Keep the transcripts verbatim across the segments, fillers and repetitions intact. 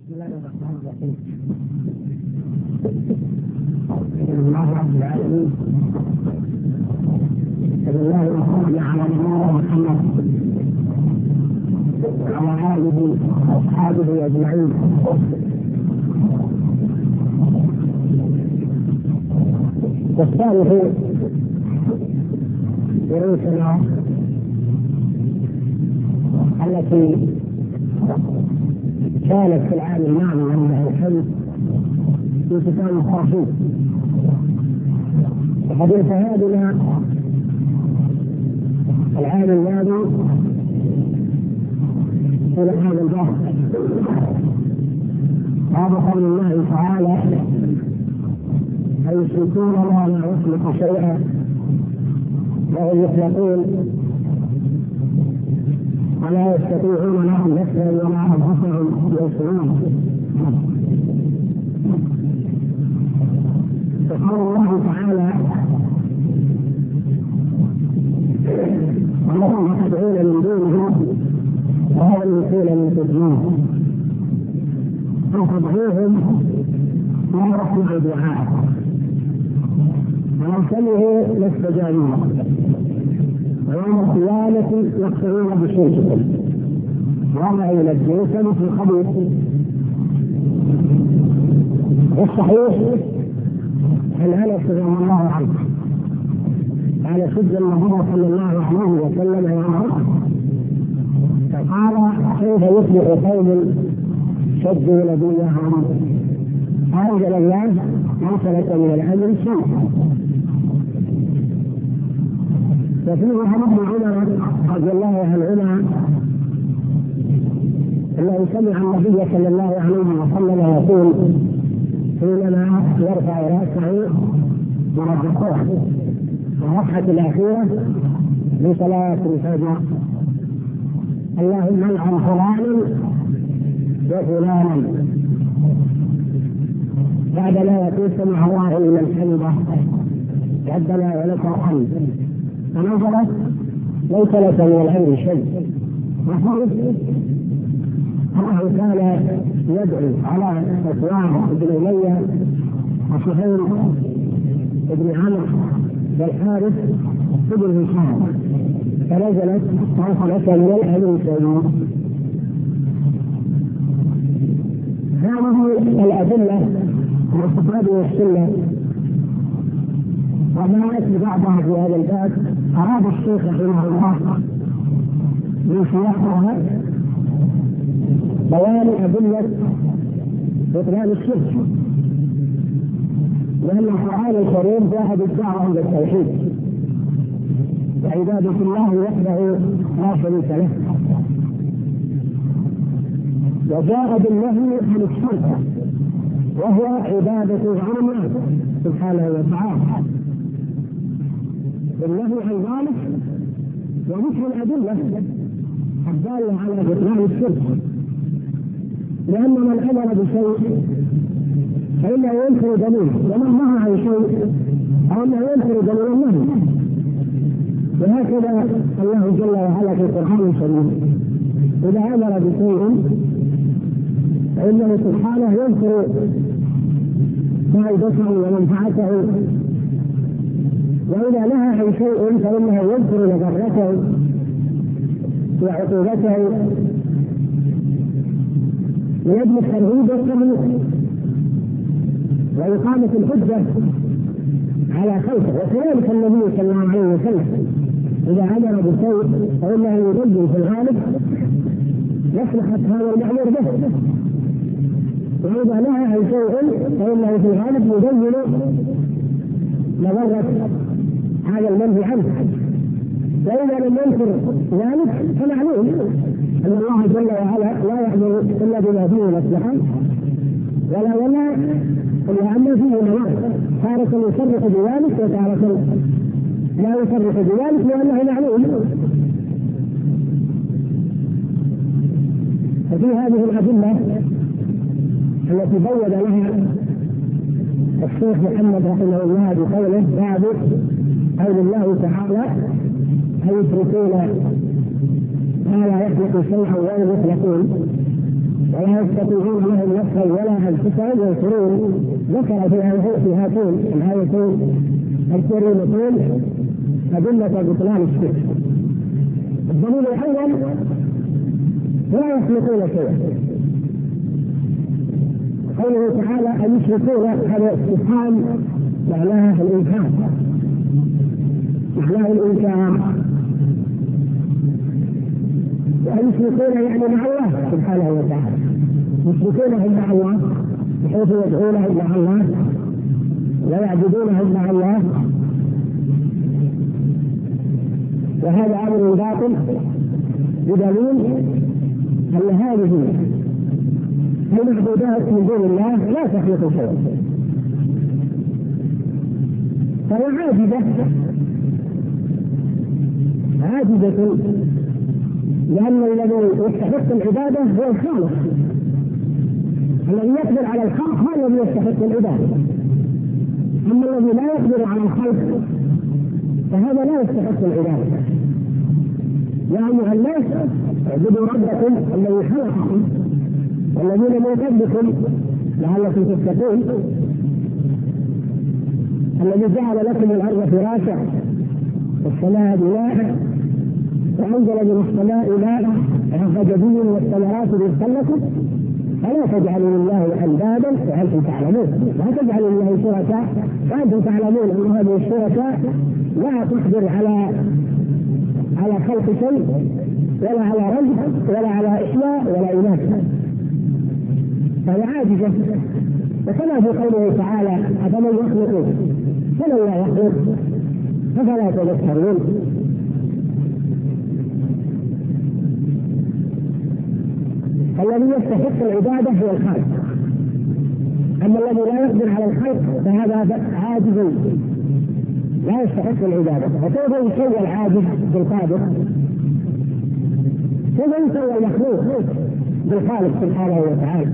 بسم الله الرحمن الرحيم. الحمد لله رب العالمين. صلى الله وسلم على نبينا محمد وعلى آله وأصحابه أجمعين. والثالث دروسنا التي كانت في العام الماضي ولله الحمد في كتاب التوحيد، وقد انتهينا العام الماضي إلى هذا الباب، باب قول الله تعالى: أيشركون ما لا يخلق شيئا وهم يخلقون ولا يستطيعون لهم نفسا ولا أنفسهم ينصرون. يقول الله تعالى: والذين تدعون من دونه وهو يملكون من تدعون أن تدعوهم لا يسمع دعاءكم ولو سمعوا لاستجابوا لكم ويوم القيامة يكفرون بشرككم ولا ينبئكم في خبيث. والصحيح عن أنس رضي الله عنه قال: شد النبي صلى الله عليه وسلم يوم أحد فقال: كيف يفلح قوم شدوا نبيهم؟ فأنزل الله: ليس لك من الأمر شيء. وفيه عن ابن عمر رضي الله عنهما انه سمع النبي صلى الله عليه وسلم يقول حينما يرفع راسه من الركوع الركعه الاخيره في صلاه الفجر: اللهم العن فلانا وفلانا، بعدما يقول سمع الله لمن حمده ربنا ولك الحمد، فنزلت: ليس لك من الامر شيء. وقال الله كان يدعو على صفوان بن أمية وسهيل بن عمرو والحارث بن هشام، فنزلت: ليس لك من الامر شيء. هذه الأدلة والاستفادة والسنة وما يأتي بعضها في هذا الباب أراد الشيخ رحمه الله من سياقها بيان أدلة بطلان الشرك، لأن القرآن الكريم جاء بالدعوة إلى التوحيد وعبادة الله وحده لا شريك له، وجاء بالنهي عن الشرك وهو عبادة غير الله سبحانه وتعالى. بالنهي عن ذلك وذكر الأدلة الدالة على بطلان الشرك، لأن من أمر بشيء فإنه ينكر دليله، ومن نهى عن شيء فإنه ينكر دليل النهي. وهكذا الله جل وعلا في القرآن الكريم إذا أمر بشيء فإنه سبحانه ينكر فائدته ومنفعته، وإذا نهى عن شيء فإنه يذكر مضرته وعقوبته لأجل الترهيب والتهويل وإقامة الحجة على خلقه. وكذلك النبي صلى الله عليه وسلم إذا أمر بشيء فإنه يبين في الغالب مصلحة هذا المأمور به، وإذا نهى عن شيء فإنه في الغالب يبين مضرة هذا المنهي عنه. وإذا لم ينكر ذلك فمعلوم أن الله جل وعلا لا يأمر إلا بما فيه مصلحة ولا ولا إلا أن فيه مضرة، تارة يصرح بذلك وتارة لا يصرح بذلك لأنه معلوم. ففي هذه الأدلة التي بين لها الشيخ محمد رحمه الله بقوله: باب قول الله تعالى: أيشركون ما لا يخلق شيئا وهم يخلقون، ولا يستطيعون لهم نصرا ولا انفسهم ينصرون. ذكر في هاتين الايتين الكريمتين ادله بطلان الشرك. الدليل الاول لا يخلقون شيئا، قوله تعالى ان يشركون، هذا استفهام معناها الانكار، معناه الانكار، وان يشركون يعني مع الله سبحانه وتعالى، يشركونهم مع الله بحيث يدعونهم مع الله ويعبدونهم مع الله، وهذا امر باطل بدليل ان هذه المعبودات من دون الله لا تخلق شيئا، فهي عاجزة عاجزة لأن الذي يستحق العبادة هو الخالق، الذي يقدر على الخلق هو الذي يستحق العبادة، أما الذي لا يقدر على الخلق فهذا لا يستحق العبادة. يا أيها الناس اعبدوا ربكم الذي خلقكم والذين من قبلكم لعلكم تتقون، الذي جعل لكم الأرض فراشا والسماء بناء وأنزل من السماء ماء فأخرج به من الثمرات رزقا لكم فلا تجعلوا لله أندادا وأنتم تعلمون، لا تجعلوا لله شركاء وأنتم تعلمون أن هذه الشركاء لا تقدر على على خلق شيء ولا على رزق ولا على إحياء ولا إماتة، فهي عاجزة. وكما في قوله تعالى أفمن يخلق فمن لا يخلق فلا تذكرون. الذي يستحق العبادة هو الخالق، أما الذي لا يقدر على الخلق فهذا عاجز لا يستحق العبادة. وكيف يسوى العاجز بالقادر؟ كيف يسوى المخلوق بالخالق سبحانه وتعالى؟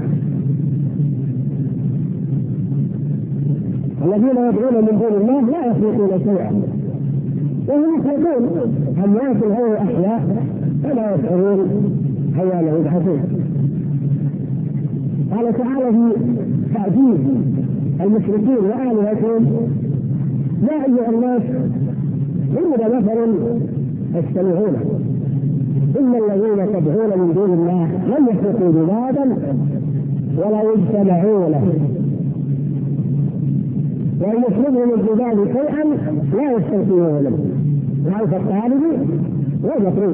الذين يدعون من دون الله لا يخلقون شيئا وهم يخلقون أموات غير أحياء فلا يشعرون حيانا يبعثون. قال تعالى في تعجيز المشركين وآلهتهم يا أيها الناس ضرب مثل يستمعون إن الذين تدعون من دون الله لم يخلقوا ذبابا ولا يجتمعون له وأن يطلبهم الذباب شيئا لا يستنقذونه منه وعرف الطالب والمطلوب.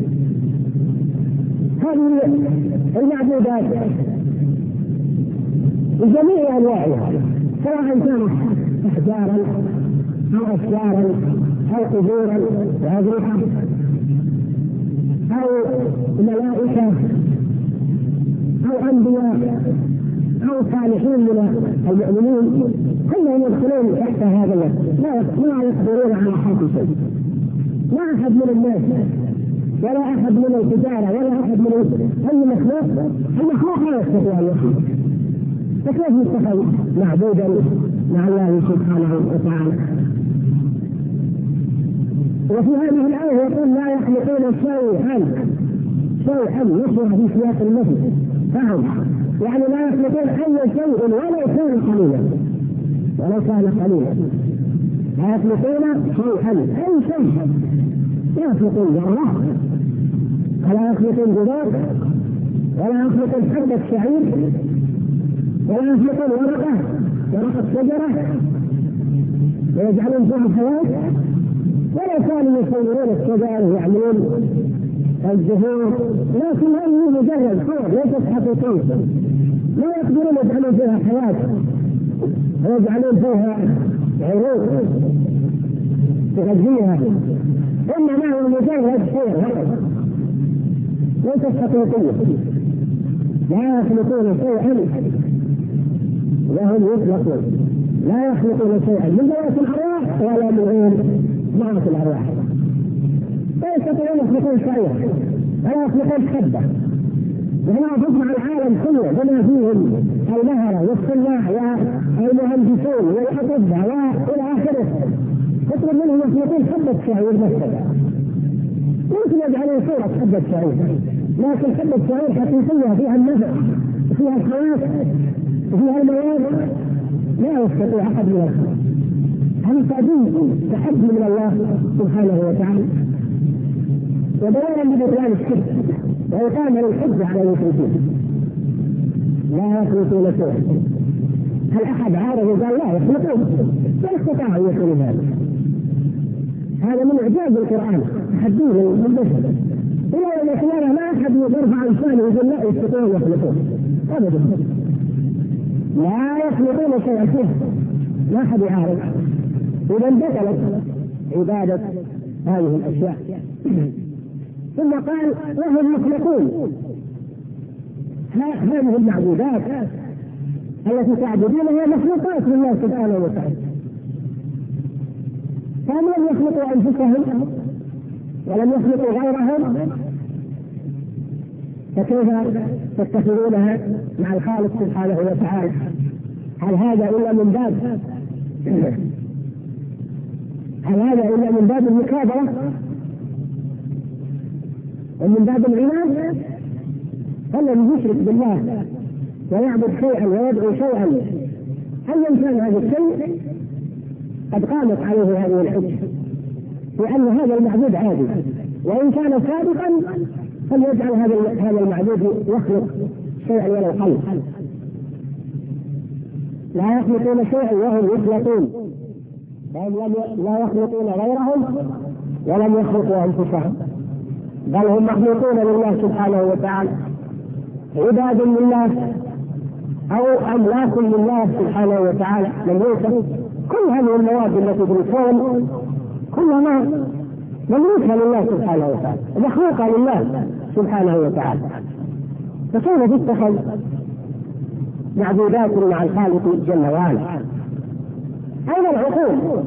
هذه المعبودات بجميع أنواعها سواء كانت أحجارا أو أشجارا أو قبورا وأضرحة أو ملائكة أو أنبياء أو صالحين من المؤمنين كلهم يدخلون تحت هذا اللفظ، لا يقدرون على حق شيء، لا أحد من الناس ولا أحد من التجارة ولا أحد من أي مخلوق المخلوق لا يستطيع أن يخلق، فكيف يتخذ معبودا مع الله سبحانه وتعالى؟ وفي هذه الآية يقول لا يخلقون شيئا شيئا نشر في سياق النفي، فهم يعني لا يخلقون أي شيء ولو كان قليلا ولو كان قليلا، لا يخلقون شيئا أي شيء، لا يخلقون ذرة ولا يخلقون ذباب ولا يخلقون حبة شعير ولا يخلقون ورقة ورقة شجرة ويجعلون فيها حياة، ولا كانوا يصورون الشجر ويعملون الزهور، لكن هذه مجرد صور ليست حقيقية، لا يقدرون يجعلون فيها حياة ويجعلون فيها عروق تغذيها، إنما هو مجرد صور فقط ليست حقيقية، لا يخلقون شيئا وهم يخلقون، لا يخلقون شيئا من ذوات الأرواح ولا من ذوات الأرواح، لا يستطيعون يخلقون شيئا ولا يخلقون حبة، وهنا تجمع العالم كله بما فيهم المهرة والصناع والمهندسون والأطباء وإلى آخره، تطلب منهم يخلقون حبة شعير مثلا، ممكن يجعلون صورة حبة شعير لكن حب الشعور حقيقية فيها النفع وفيها الحياة وفيها المواد لا يستطيع أحد من الخلق. هل تعدين تحدي من الله سبحانه وتعالى وبيانا لبطلان الشرك وإقامة الحجة على المشركين لا يخلقون شيئا. هل أحد عارف وقال لا يخلقون؟ لا استطاع أن يكون هذا. هذا من إعجاز القرآن تحديه للبشر إلى يوم القيامة ما أحد يرفع لسانه ويقول لا يستطيعون يخلقون أبدا. لا يخلقون شيئا فيه ما أحد يعارف. إذا بطلت عبادة هذه الأشياء. ثم قال وهم يخلقون. هذه المعبودات التي تعبدونها مخلوقات لله سبحانه وتعالى. فهم لم يخلقوا أنفسهم ولم يخلقوا غيرهم فكيف تتخذونها مع الخالق سبحانه وتعالى؟ هل هذا إلا من باب هل هذا إلا من باب المكابرة ومن باب العناد؟ فالذي يشرك بالله ويعبد شيئا ويدعو شيئا أيا كان هذا الشيء قد قامت عليه هذه الحجة لأن هذا المعبود عادي، وإن كان صادقا فليجعل هذا هذا المعبود يخلق شيئا ولو قل. لا يخلقون شيئا وهم يخلقون. لا يخلقون غيرهم ولم يخلقوا أنفسهم بل هم مخلوقون لله سبحانه وتعالى عباد لله أو أملاك لله سبحانه وتعالى مملوكة. كل هذه المواد التي في الكون كلها مملوكة لله سبحانه وتعالى مخلوقة لله سبحانه وتعالى. فكيف تتخذ معبودات مع الخالق جل وعلا؟ أين العقول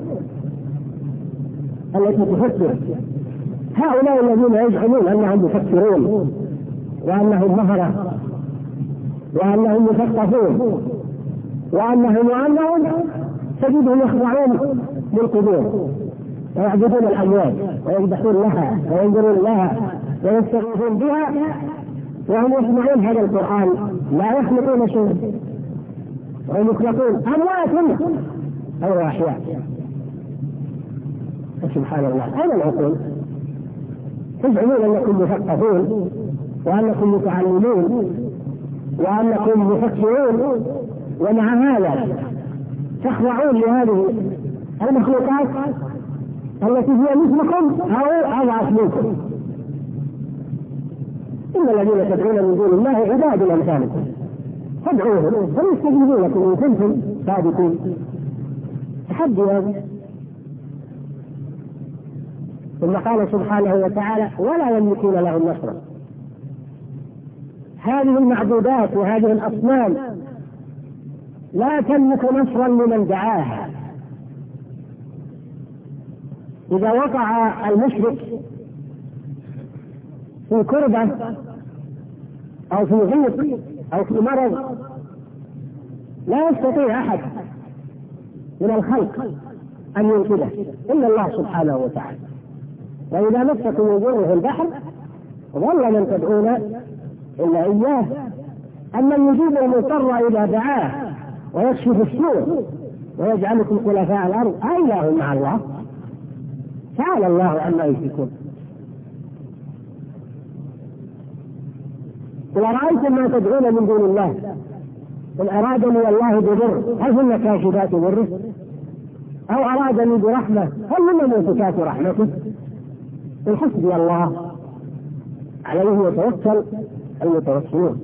التي تفكر؟ هؤلاء الذين يزعمون أنهم يفكرون وأنهم مهرة وأنهم مثقفون وأنهم وأنهم تجدهم يخضعون للقبور ويعبدون الأموات ويذبحون لها وينظرون لها ويستغيثون بها وهم يسمعون هذا القرآن لا يخلقون شيئا وهم يخلقون أموات أو أحياء. سبحان الله. أين العقول؟ تزعمون أنكم مثقفون وأنكم متعلمون وأنكم مفكرون ومع هذا تخضعون لهذه المخلوقات التي هي مثلكم أو أضعف منكم. إن الذين تدعون من دون الله عباد أمثالكم فادعوهم فليستجيبوا لكم إن كنتم صادقين. تحدي هذا. ثم قال سبحانه وتعالى ولا يملكون لهم نصرا. هذه المعبودات وهذه الأصنام لا تملك نصرا لمن دعاها. إذا وقع المشرك في كربة أو في ضيق أو في مرض لا يستطيع أحد من الخلق أن ينقذه إلا الله سبحانه وتعالى. وإذا مسكم وجوه البحر ظل من تدعون إلا إياه أمن يجيب المضطر إذا دعاه ويكشف السوء ويجعلكم خلفاء الأرض أإله مع الله؟ تعالى الله عما يشركون. قل أرأيتم ما تدعون من دون الله قل أرادني الله بضر هل هن كاشفات ضره أو أرادني برحمة هل هن ممسكات رحمته؟ قل حسبي الله عليه يتوكل المتوكلون.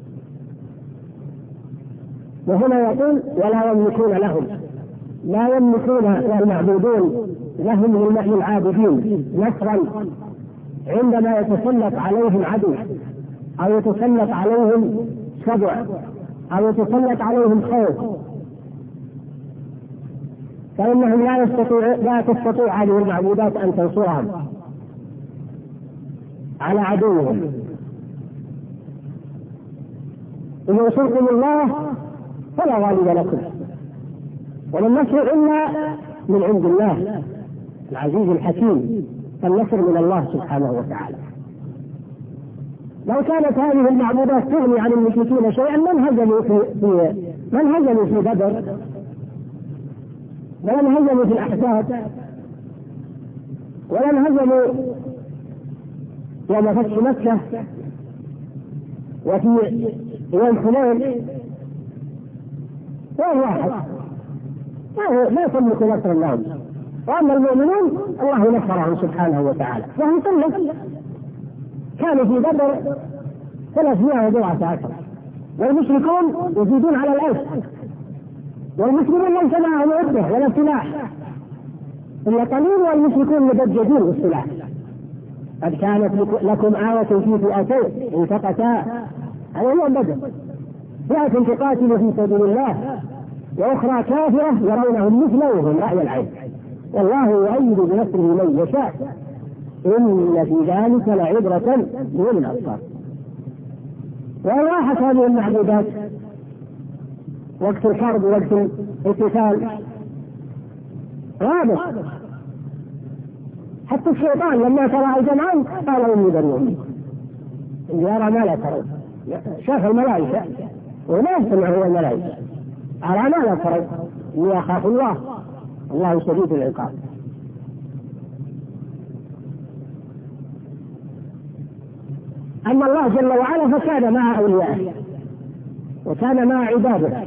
وهنا يقول ولا يملكون لهم لا يملكون المعبودون لهم للعابدين نصرا عندما يتسلط عليهم عدو أو يتسلط عليهم سبع أو يتسلط عليهم خوف فإنهم لا يستطيع لا تستطيع هذه المعبودات أن تنصرهم على عدوهم. إن ينصركم الله فلا غالب لكم ولا النصر إلا من عند الله العزيز الحكيم. النصر من الله سبحانه وتعالى. لو كانت هذه المعبودات تغني عن المشركين شيئا من هزموا في, في من هزموا في بدر ولم هزموا في الأحزاب ولم هزموا يوم فتح مكة وفي يوم حنين. هو واحد لا تملك نصر لهم، وأما المؤمنون الله نصرهم سبحانه وتعالى وهم قلة. كانوا في بدر ثلاثمائة وبضعة عشر والمشركون يزيدون على الألف، والمسلمون ليس معهم عدة ولا سلاح إلا قليل، والمشركون مدججين بالسلاح. قد كانت لكم آية في فئتين التقتا، هذا هو بدر، فئة تقاتل في سبيل الله وأخرى كافرة يرونهم مثلهم رأي العين، والله يؤيد بنصره من يشاء، إن في ذلك لعبرة لأولي الأبصار. وراحت هذه المعبودات وقت الحرب وقت القتال غابت، حتى الشيطان لما ترى الجمعان قال إني بريء منكم، يرى ما لا ترون، شاف الملائكة وما يستمع هو الملائكة، أرى ما لا ترون إني أخاف الله، الله شديد العقاب. أما الله جل وعلا فكان مع أوليائه وكان مع عباده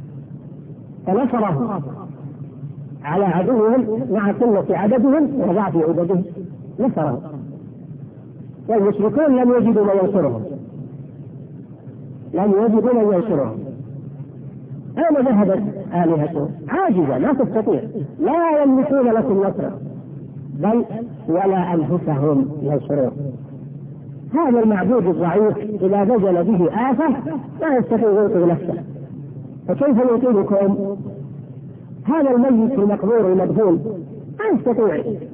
فنصرهم على عدوهم مع قلة عددهم وضعف عددهم، نصرهم. والمشركون لم يجدوا من ينصرهم، لم يجدوا من ينصرهم. أين ذهبت آلهتهم؟ عاجزة لا تستطيع، لا يملكون لكم نصرا بل ولا أنفسهم ينصرون. هذا المعبود الضعيف إذا نزل به آفة لا يستطيع ينقذ نفسه، فكيف ينقذكم؟ هذا الميت المقبور المدفون لا يستطيع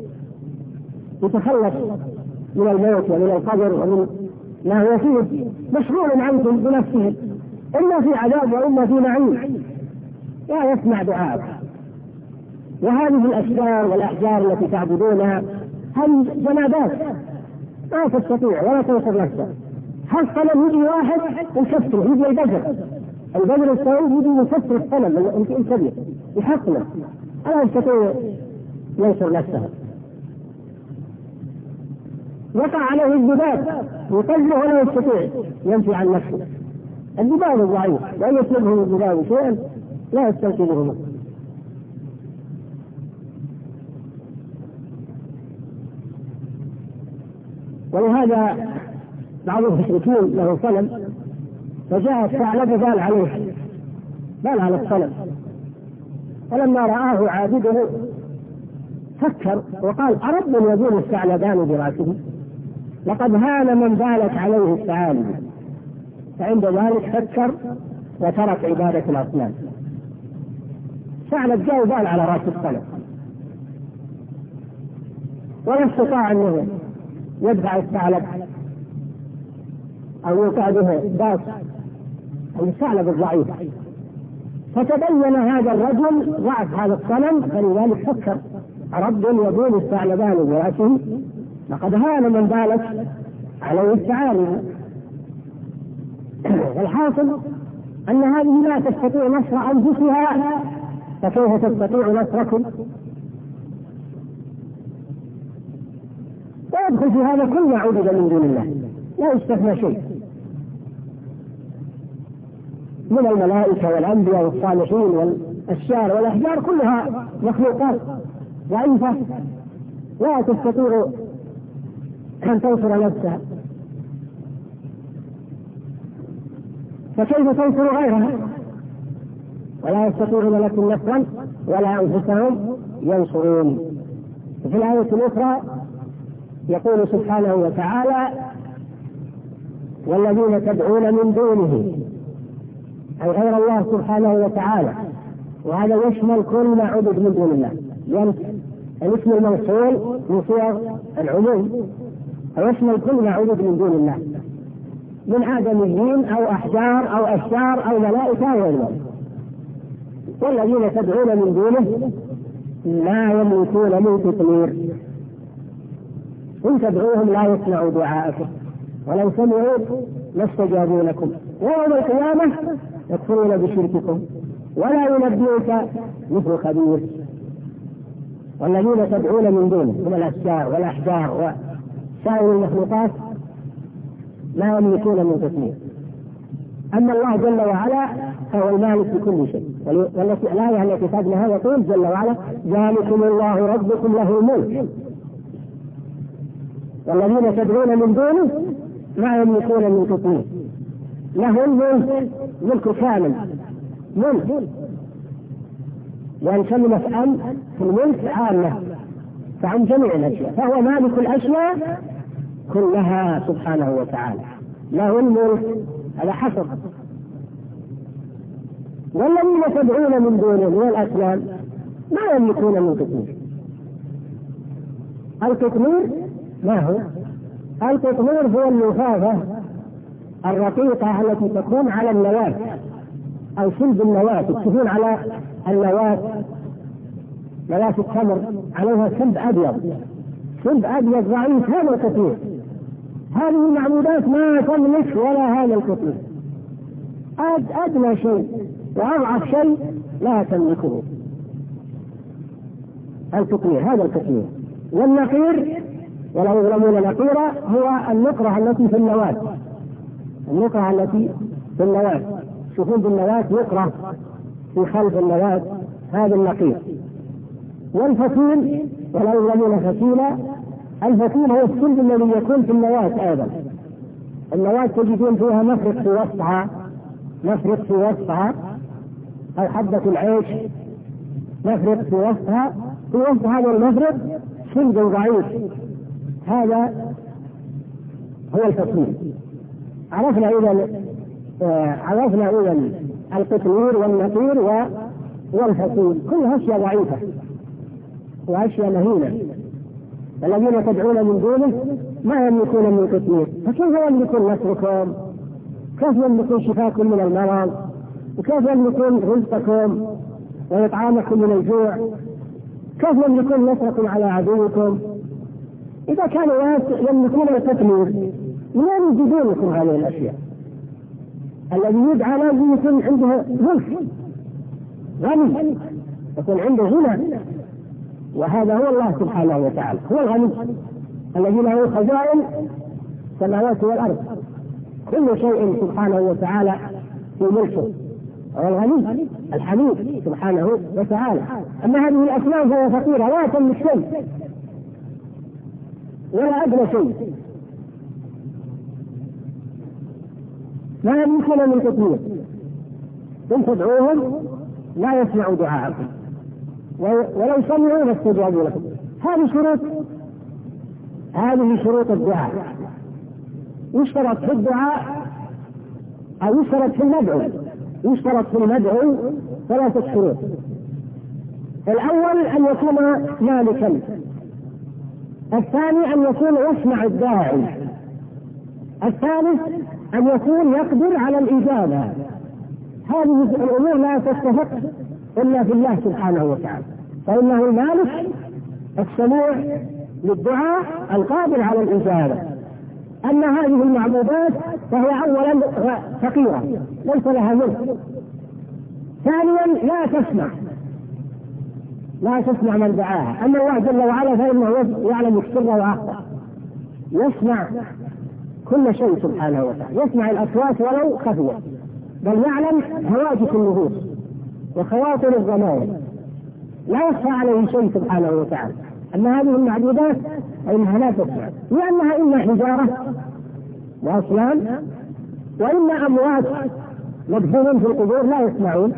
يتخلص من الموت ومن القبر ومن ما هو فيه، مشغول عنكم بنفسه، إما في عذاب وإما في نعيم، لا يسمع دعاء. وهذه الأشجار والأحجار التي تعبدونها هم جمادات لا تستطيع ولا تنصر نفسها. حصل يجي واحد يكسر، يجي البجر البجر السعيد يجي يكسر الصنم الكبير يحصله، لا يستطيع ينصر نفسه. وقع عليه الذباب يقلبه ولا يستطيع ينفي عن نفسه، الذباب الضعيف لا يسلبه الذباب شيئا لا يستنقذه منه. ولهذا بعض المشركين له صنم فجاء الثعلب بال عليه، بال على الصنم، فلما رآه عابده فكر وقال أرب يزول الثعلبان براسه؟ لقد هان من بالت عليه الثعالب. فعند ذلك فكر وترك عبادة الأصنام. ثعلب جاء بال على رأس الصنم ولا استطاع أنه يدفع الثعلب أو يوقع به باس الثعلب الضعيف. فتبين هذا الرجل ضعف هذا الصنم، فلذلك فكر رب يدون الثعلبان برأسه لقد هان من بالت عليه الثعالب. والحاصل أن هذه لا تستطيع نصر أنفسها، فكيف تستطيع نصركم؟ ويدخل في هذا كل ما عبد من دون الله، لا يستثنى شيء من الملائكة والأنبياء والصالحين والأشجار والأحجار، كلها مخلوقات ضعيفة لا تستطيع أن تنصر نفسها، فكيف تنصر غيرها؟ ولا يستطيعون لكم نصرا ولا أنفسهم ينصرون. وفي الآية الأخرى يقول سبحانه وتعالى والذين تدعون من دونه أي غير الله سبحانه وتعالى، وهذا يشمل كل ما عبد من دون الله، يعني الاسم الموصول من صيغ العموم، ويشمل كل ما عبد من دون الله من آدميين أو أحجار أو أشجار أو ملائكة أو غير ذلك. والذين تدعون من دونه لا يملكون من تطمير، إن تدعوهم لا يسمعوا دعاءكم ولو سمعوا ما استجابوا لكم، ويوم القيامة يكفرون بشرككم ولا ينبئك مثل خبير. والذين تدعون من دونه من الأشجار والأحجار وسائر المخلوقات لا يملكون من تسمية. أما الله جل وعلا فهو المالك لكل شيء. والتي الآية التي تابعها يقول جل وعلا ذلكم الله ربكم له الملك والذين تدعون من دونه لا يملكون من تسمية. له الملك، ملك كامل، ملك، وأن كلمة أم في الملك عامة فعن جميع الأشياء، فهو مالك الأشياء كلها سبحانه وتعالى، له الملك. هذا حصر. والذين تدعون من دونه من الأصنام ما يملكون من قطمير. القطمير ما هو؟ القطمير هو اللفافة الرقيقة التي تكون على النواة أو صلب النواة، تكون على النواة، نواة التمر عليها صلب أبيض، صلب أبيض ضعيف. هذا القطمير. هذه المعبودات ما تملك ولا هذا القطمير، أدنى شيء وأضعف شيء لا تملكه القطمير، هذا القطمير. والنقير ولا يظلمون نقيرا هو النقرة التي في النواة، النقرة التي في النواة، شوفون بالنواة نقرة في خلف النواة، هذا النقير. والفتيل ولا يظلمون فتيلا، الفتيل هو الصلب الذي يكون في النواة أيضا. النواة تجدون فيها مفرق في وسطها، مفرق في وسطها أو حبة العيش مفرق في وسطها، في وسط هذا المفرق صلب ضعيف، هذا هو الفتيل. عرفنا إذا عرفنا إذا القطمير والنقير والفتيل كلها أشياء ضعيفة وأشياء مهينة. الذين تدعون من دونه ما يملكون من قطمير، فكيف يملكون نصركم؟ كيف يملكون شفاكم من المرض؟ وكيف يملكون رزقكم وإطعامكم من الجوع؟ كيف يملكون نصركم على عدوكم؟ إذا كانوا يملكون القطمير منين يجدون لكم هذه الأشياء؟ الذي يدعى لازم يكون عنده ملك غني، يكون عنده غنى، وهذا هو الله سبحانه وتعالى، هو الغني الذي له خزائن السماوات والأرض، كل شيء سبحانه وتعالى في ملكه، هو الغني الحميد سبحانه وتعالى. أما هذه الأصنام فهي فقيرة لا تملك شيء ولا أدنى شيء، لا يملكون من قطمير. إن تدعوهم لا يسمعوا دعاءكم ولو سمعوا ما استجابوا لكم. هذه شروط، هذه شروط الدعاء. يشترط في الدعاء أو يشترط في المدعو، يشترط في المدعو ثلاثة شروط. الأول أن يكون مالكا، الثاني أن يكون يسمع الداعي، الثالث أن يكون يقدر على الإجابة. هذه الأمور لا تستحق إلا في الله سبحانه وتعالى، فإنه المالك السميع للدعاء القادر على الإجابة. أما هذه المعبودات فهي أولا فقيرة ليس لها ملك، ثانيا لا تسمع لا تسمع من دعاها. أما الله جل وعلا فإنه يعلم السر وأخفى، يسمع كل شيء سبحانه وتعالى، يسمع الأصوات ولو خفية، بل يعلم هواجس النفوس وخواطر الضمائر، لا يخفى عليه شيء سبحانه وتعالى. أما هذه المعبودات فإنها لا تسمع، لأنها إما حجارة وأصنام وإما أموات مدفونين في القبور لا يسمعون،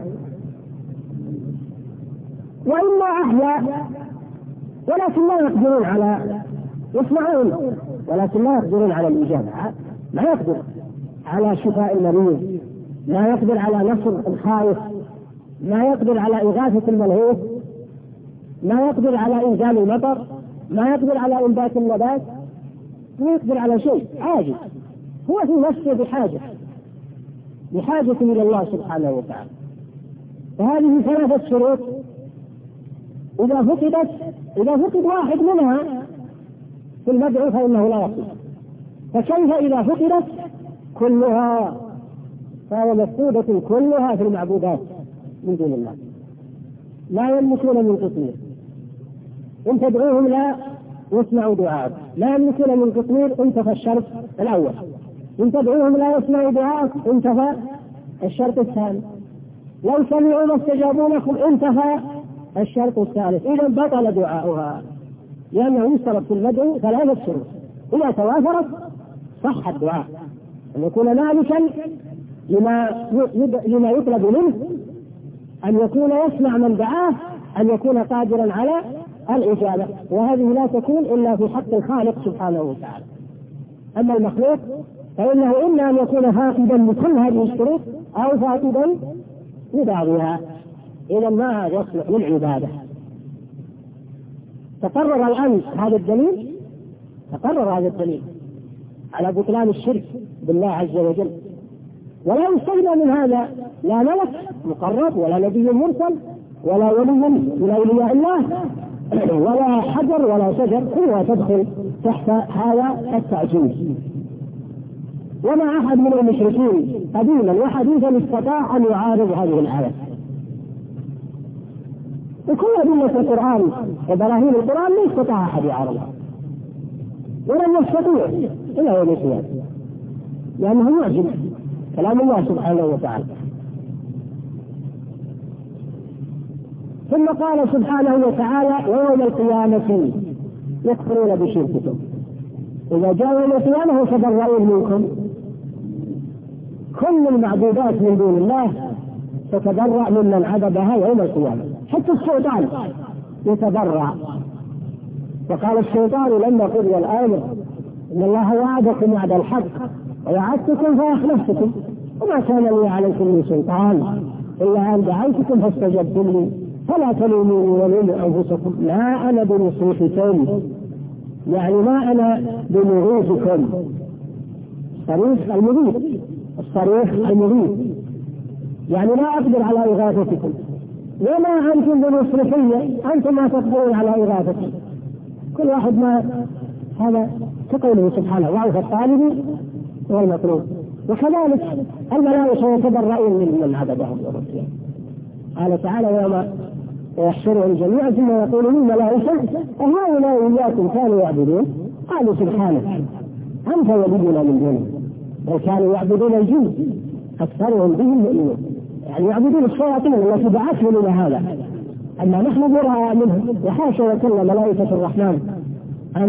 وإما أحياء ولكن لا يقدرون على يسمعون ولكن لا يقدرون على الإجابة، لا يقدر على شفاء المريض، لا يقدر على نصر الخائف، لا يقدر على إغاثة الملهوف، لا يقدر على إنزال المطر، لا يقدر على إنبات النبات، لا يقدر على شيء، عاجز، هو في نفسه بحاجة بحاجة إلى الله سبحانه وتعالى. فهذه ثلاثة شروط إذا فقدت إذا فقد واحد منها في المدعو فإنه لا يقدر، فكيف إذا فقدت كلها؟ فهي مفقودة كلها في المعبودات من دون الله، لا يملكون من قطمير، إن تدعوهم لا يسمعوا دعاءك، لا يملكون من قطمير، انتفى الشرط الأول. إن تدعوهم لا يسمعوا دعاءك، انتفى الشرط الثاني. لو سمعوا ما استجابوا لكم، انتفى الشرط الثالث. إذا بطل دعاؤها، لأنه يشترط في المدعو ثلاثة شروط، إذا توافرت صح الدعاء: أن يكون مالكا لما لما يطلب منه، أن يكون يسمع من دعاه، أن يكون قادرا على الإجابة، وهذه لا تكون إلا في حق الخالق سبحانه وتعالى. أما المخلوق فإنه إما أن يكون فاقدا لكل هذه الشروط أو فاقدا لبعضها، إذا ما يصلح للعبادة. تقرر الآن هذا الدليل، تقرر هذا الدليل على بطلان الشرك بالله عز وجل. ولا يستغنى من هذا لا ملك مقرب ولا نبي مرسل ولا ولي من أولياء الله ولا حجر ولا شجر، كلها تدخل تحت هذا التعجيز. وما أحد من المشركين قديما وحديثا استطاع أن يعارض هذه الآية. وكل أدلة القرآن وبراهين القرآن لا استطاع أحد يعارضها، ولم يستطيع إلى يوم القيامة، لأنه يعجب كلام الله سبحانه وتعالى. ثم قال سبحانه وتعالى: ويوم القيامة يكفرون بشرككم. إذا جاء يوم القيامة يتبرؤون منكم. كل المعبودات من دون الله تتبرأ ممن عبدها يوم القيامة، حتى الشيطان يتبرأ. وقال الشيطان لما قضي الأمر: إن الله وعدكم وعد الحق ووعدتكم فأخلفتكم وما كان لي عليكم من سلطان إلا أن دعوتكم فاستجبتم لي فلا تلوموني ولوموا أنفسكم لا أنا بمصرخكم، يعني ما أنا بمغيثكم. الصريخ المغيث، الصريخ المغيث يعني لا أقدر على إغاثتكم، وما أنتم بمصرخية، أنتم ما تقدرون على إغاثتكم. كل واحد ما هذا كقوله سبحانه: ضعف الطالب والمطلوب. وكذلك الملائكة يتبرؤون من من عبدهم يوم القيامة. قال تعالى: يوم يحشرهم جميعا ثم يقول للملائكة أهؤلاء إياكم كانوا يعبدون؟ قالوا سبحانك أنت ولينا من دونهم بل كانوا يعبدون الجن أكثرهم بهم مؤمنون، يعني يعبدون الشياطين التي دعتهم إلى هذا. أما نحن براء منهم، وحاشا وكل ملائكة الرحمن أن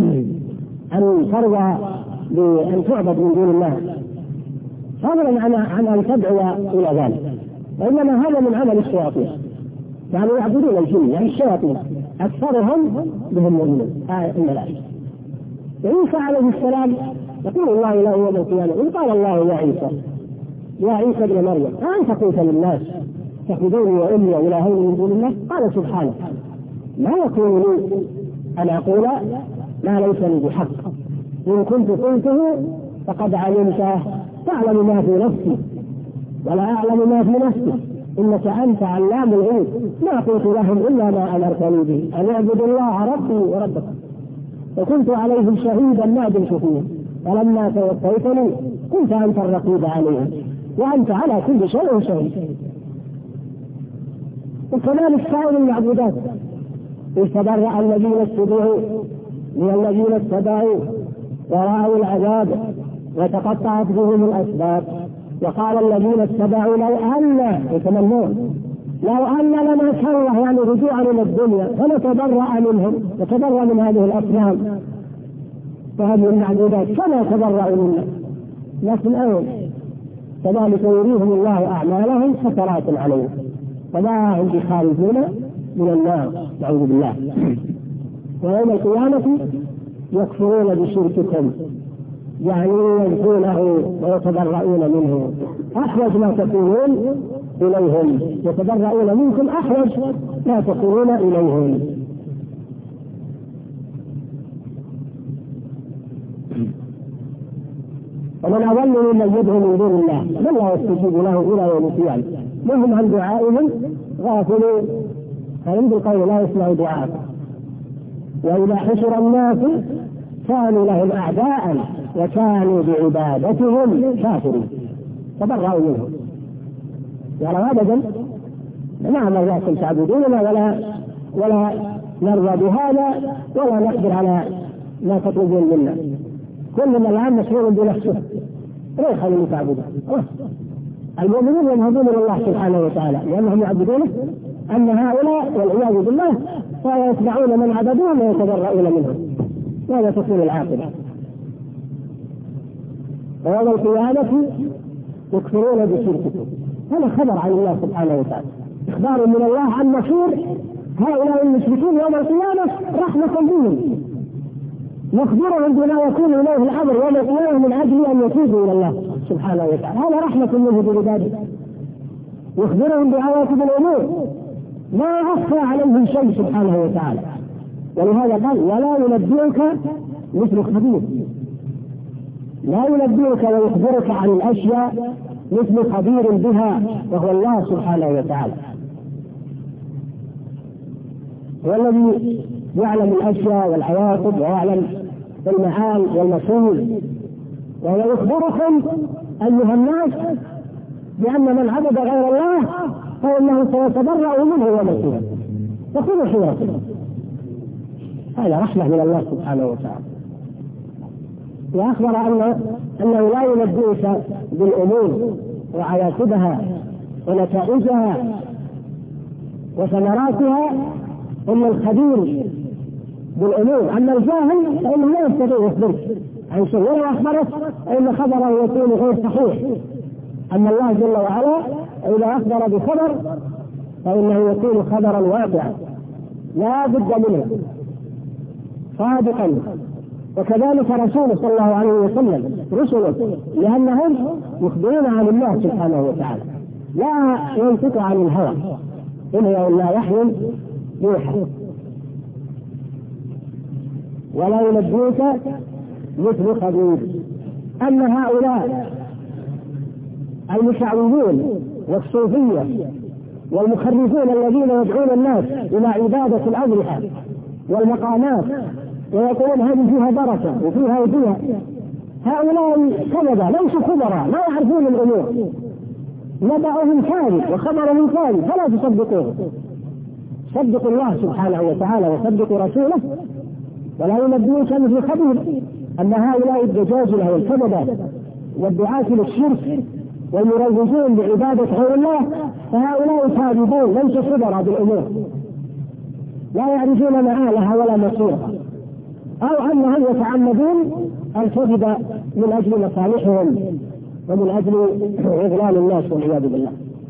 أن ترضى بأن تعبد من دون الله، فضلا عن عن أن تدعو إلى ذلك، وإنما هذا من عمل الشياطين. كانوا يعبدون الجن يعني الشياطين أكثرهم بهم مؤمنون. آية الملائكة. عيسى عليه السلام يقول الله له يوم القيامة: إن قال الله يا عيسى يا عيسى ابن مريم أنت قلت للناس تأخذوني وأمي وإلهين من دون الله؟ قال سبحانه ما يكون لي أن أقول ما ليس لي بحق، إن كنت قلته فقد علمته تعلم ما في نفسي ولا أعلم ما في نفسك إنك أنت علام الغيوب ما قلت لهم إلا ما أمرتني به أن اعبدوا الله ربي وربكم وكنت عليهم شهيدا ما دمت فيهم فلما توفيتني كنت أنت الرقيب عليهم وأنت على كل شيء شهيد. وكذلك سائر المعبودات استبرأ الذين اتبعوا من الذين اتبعوا ورأوا العذاب وتقطعت بهم الأسباب. وقال الذين اتبعوا لو أن يتمنون لو أن لنا كرة يعني رجوعا إلى الدنيا فنتبرأ منهم نتبرأ من هذه الأصنام وهذه المعبودات كما تبرأوا منا، لكن أين؟ كذلك يريهم الله أعمالهم حسرات عليهم وما هم بخارجين من النار نعوذ بالله. ويوم القيامة يكفرون بشرككم يعني ينفونه ويتبرؤون منه أحوج ما تكونون إليهم، يتبرؤون منكم أحوج ما تكونون إليهم. ومن أضل ممن يدعو من دون الله من لا يستجيب له إلى يوم القيامة وهم عن دعائهم غافلون. فعند القول لا يسمع دعاء. وإذا حشر الناس كانوا لهم أعداء وكانوا بعبادتهم كافرين، تبرأوا منهم. قالوا أبدا ما نرضاكم تعبدوننا ولا ولا نرضى بهذا ولا نقدر على ما تطلبون منا، كلنا الآن مشغول بنفسه، ليس خلينا تعبدون. المؤمنون ينهضون إلى الله سبحانه وتعالى لأنهم يعبدونه، أن هؤلاء والعياذ بالله ويتبعون من عبدون ويتبرؤون منهم، وهذا تكون العاقبة. ويوم القيامة يكفرون بشرككم. هذا خبر عن الله سبحانه وتعالى، إخبار من الله عن مصير هؤلاء المشركين يوم القيامة رحمة بهم، يخبرهم بما يكون إليه الأمر يوم القيامة من أجل أن يتوبوا إلى الله سبحانه وتعالى. هذا رحمة منه بعباده، يخبرهم بعواقب الأمور ما أخفى عليه شيء سبحانه وتعالى. ولهذا قال ولا ينبئك مثل خبير، لا ينبئك ويخبرك عن الأشياء مثل خبير بها وهو الله سبحانه وتعالى، هو الذي يعلم الأشياء والعواقب ويعلم المعال والمصير. ويخبركم أيها الناس بأن من عبد غير الله فإنه سيتبرأ منه يوم القيامة، فخذوا حذركم. هذا رحمة من الله سبحانه وتعالى. وأخبر أنه, أنه لا ينبئك بالأمور وعواقبها ونتائجها وثمراتها إلا الخبير بالأمور. أما الجاهل فإنه لا يستطيع يخبرك عن شيء، ولا أخبرك فإن خبره يكون غير صحيح. أما الله جل وعلا إذا أخبر بخبر فإنه يكون خبرا واقعا لا بد منه صادقا. وكذلك رسوله صلى الله عليه وسلم رسله، لأنهم يخبرون عن الله سبحانه وتعالى، لا ينطق عن الهوى، إن هو إلا وحي يوحى. ولا ينبئك مثل خبير. أما هؤلاء المشعوذون والصوفية والمخرفون الذين يدعون الناس إلى عبادة الأضرحة والمقامات ويقولون هذه فيها بركة وفيها وفيها، هؤلاء كذبة ليسوا خبراء، لا يعرفون الأمور، نبأهم كاذب وخبرهم كاذب، فلا تصدقوه. صدقوا الله سبحانه وتعالى وصدقوا رسوله ولا ينبئك مثل خبير. أما هؤلاء الدجاجلة والكذبة والدعاة للشرك والمروجون بعبادة غير الله فهؤلاء كاذبون ليسوا خبراء بالأمور، لا يعرفون معالها ولا مصيرها، أو أنهم يتعمدون الكذب من أجل مصالحهم ومن أجل إضلال الناس والعياذ بالله.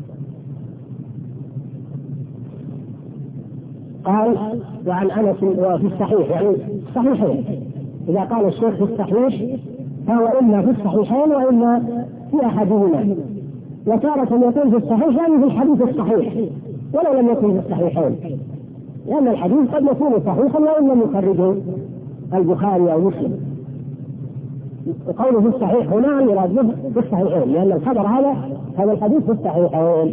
قال وعن أنس في الصحيح، يعني الصحيحين، إذا قال الشيخ في الصحيح فهو إما في الصحيحين وإما في أحدهما، وتارة يكون في الصحيح يعني في الحديث الصحيح ولو لم يكن في الصحيحين، لأن الحديث قد يكون صحيحا وإن لم يخرجه البخاري أو مسلم. قوله في الصحيح هنا يراد به في الصحيحين، لأن الخبر هذا هذا الحديث في الصحيحين.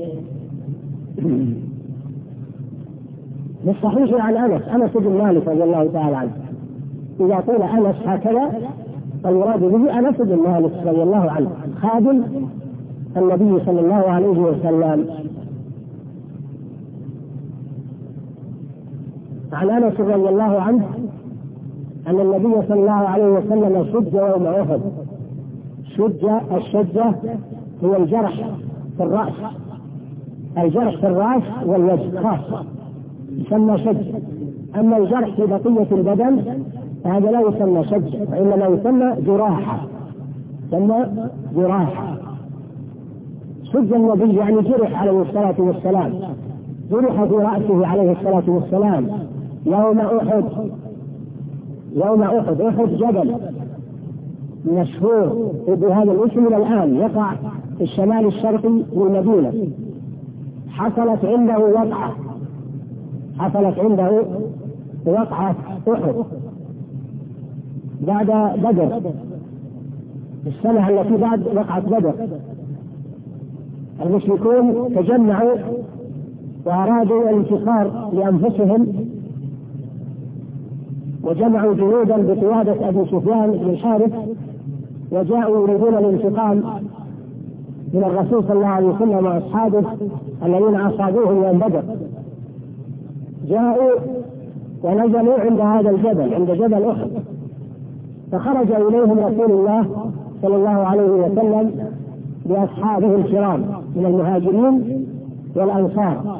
بالصحيح عن أنس أنس بن مالك رضي الله تعالى عنه، إذا قيل أنس هكذا فالمراد به أنس بن مالك رضي الله عنه خادم النبي صلى الله عليه وسلم. عن أنس رضي الله عنه أن النبي صلى الله عليه وسلم شج يوم أحد. شج الشجة هو الجرح في الرأس، الجرح في الرأس والوجه خاصة يسمى شج. أما الجرح في بقية البدن هذا لا يسمى شج، وإنما يسمى جراحة، يسمى جراحة. شج النبي يعني جرح عليه الصلاة والسلام، جرح في رأسه عليه الصلاة والسلام يوم أحد. يوم أحد، أحد جبل مشهور بهذا الاسم إلى الآن، يقع في الشمال الشرقي للمدينة. حصلت عنده وقعة حصلت عنده وقعة أحد بعد بدر، السنة التي بعد وقعة بدر. المشركون تجمعوا وأرادوا الانتصار لأنفسهم، وجمعوا جنودا بقيادة أبي سفيان بن الحارث وجاءوا يريدون الانتقام من الرسول صلى الله عليه وسلم وأصحابه الذين أصابوهم يوم بدر. جاءوا ونزلوا عند هذا الجبل، عند جبل أحد، فخرج إليهم رسول الله صلى الله عليه وسلم بأصحابه الكرام من المهاجرين والأنصار،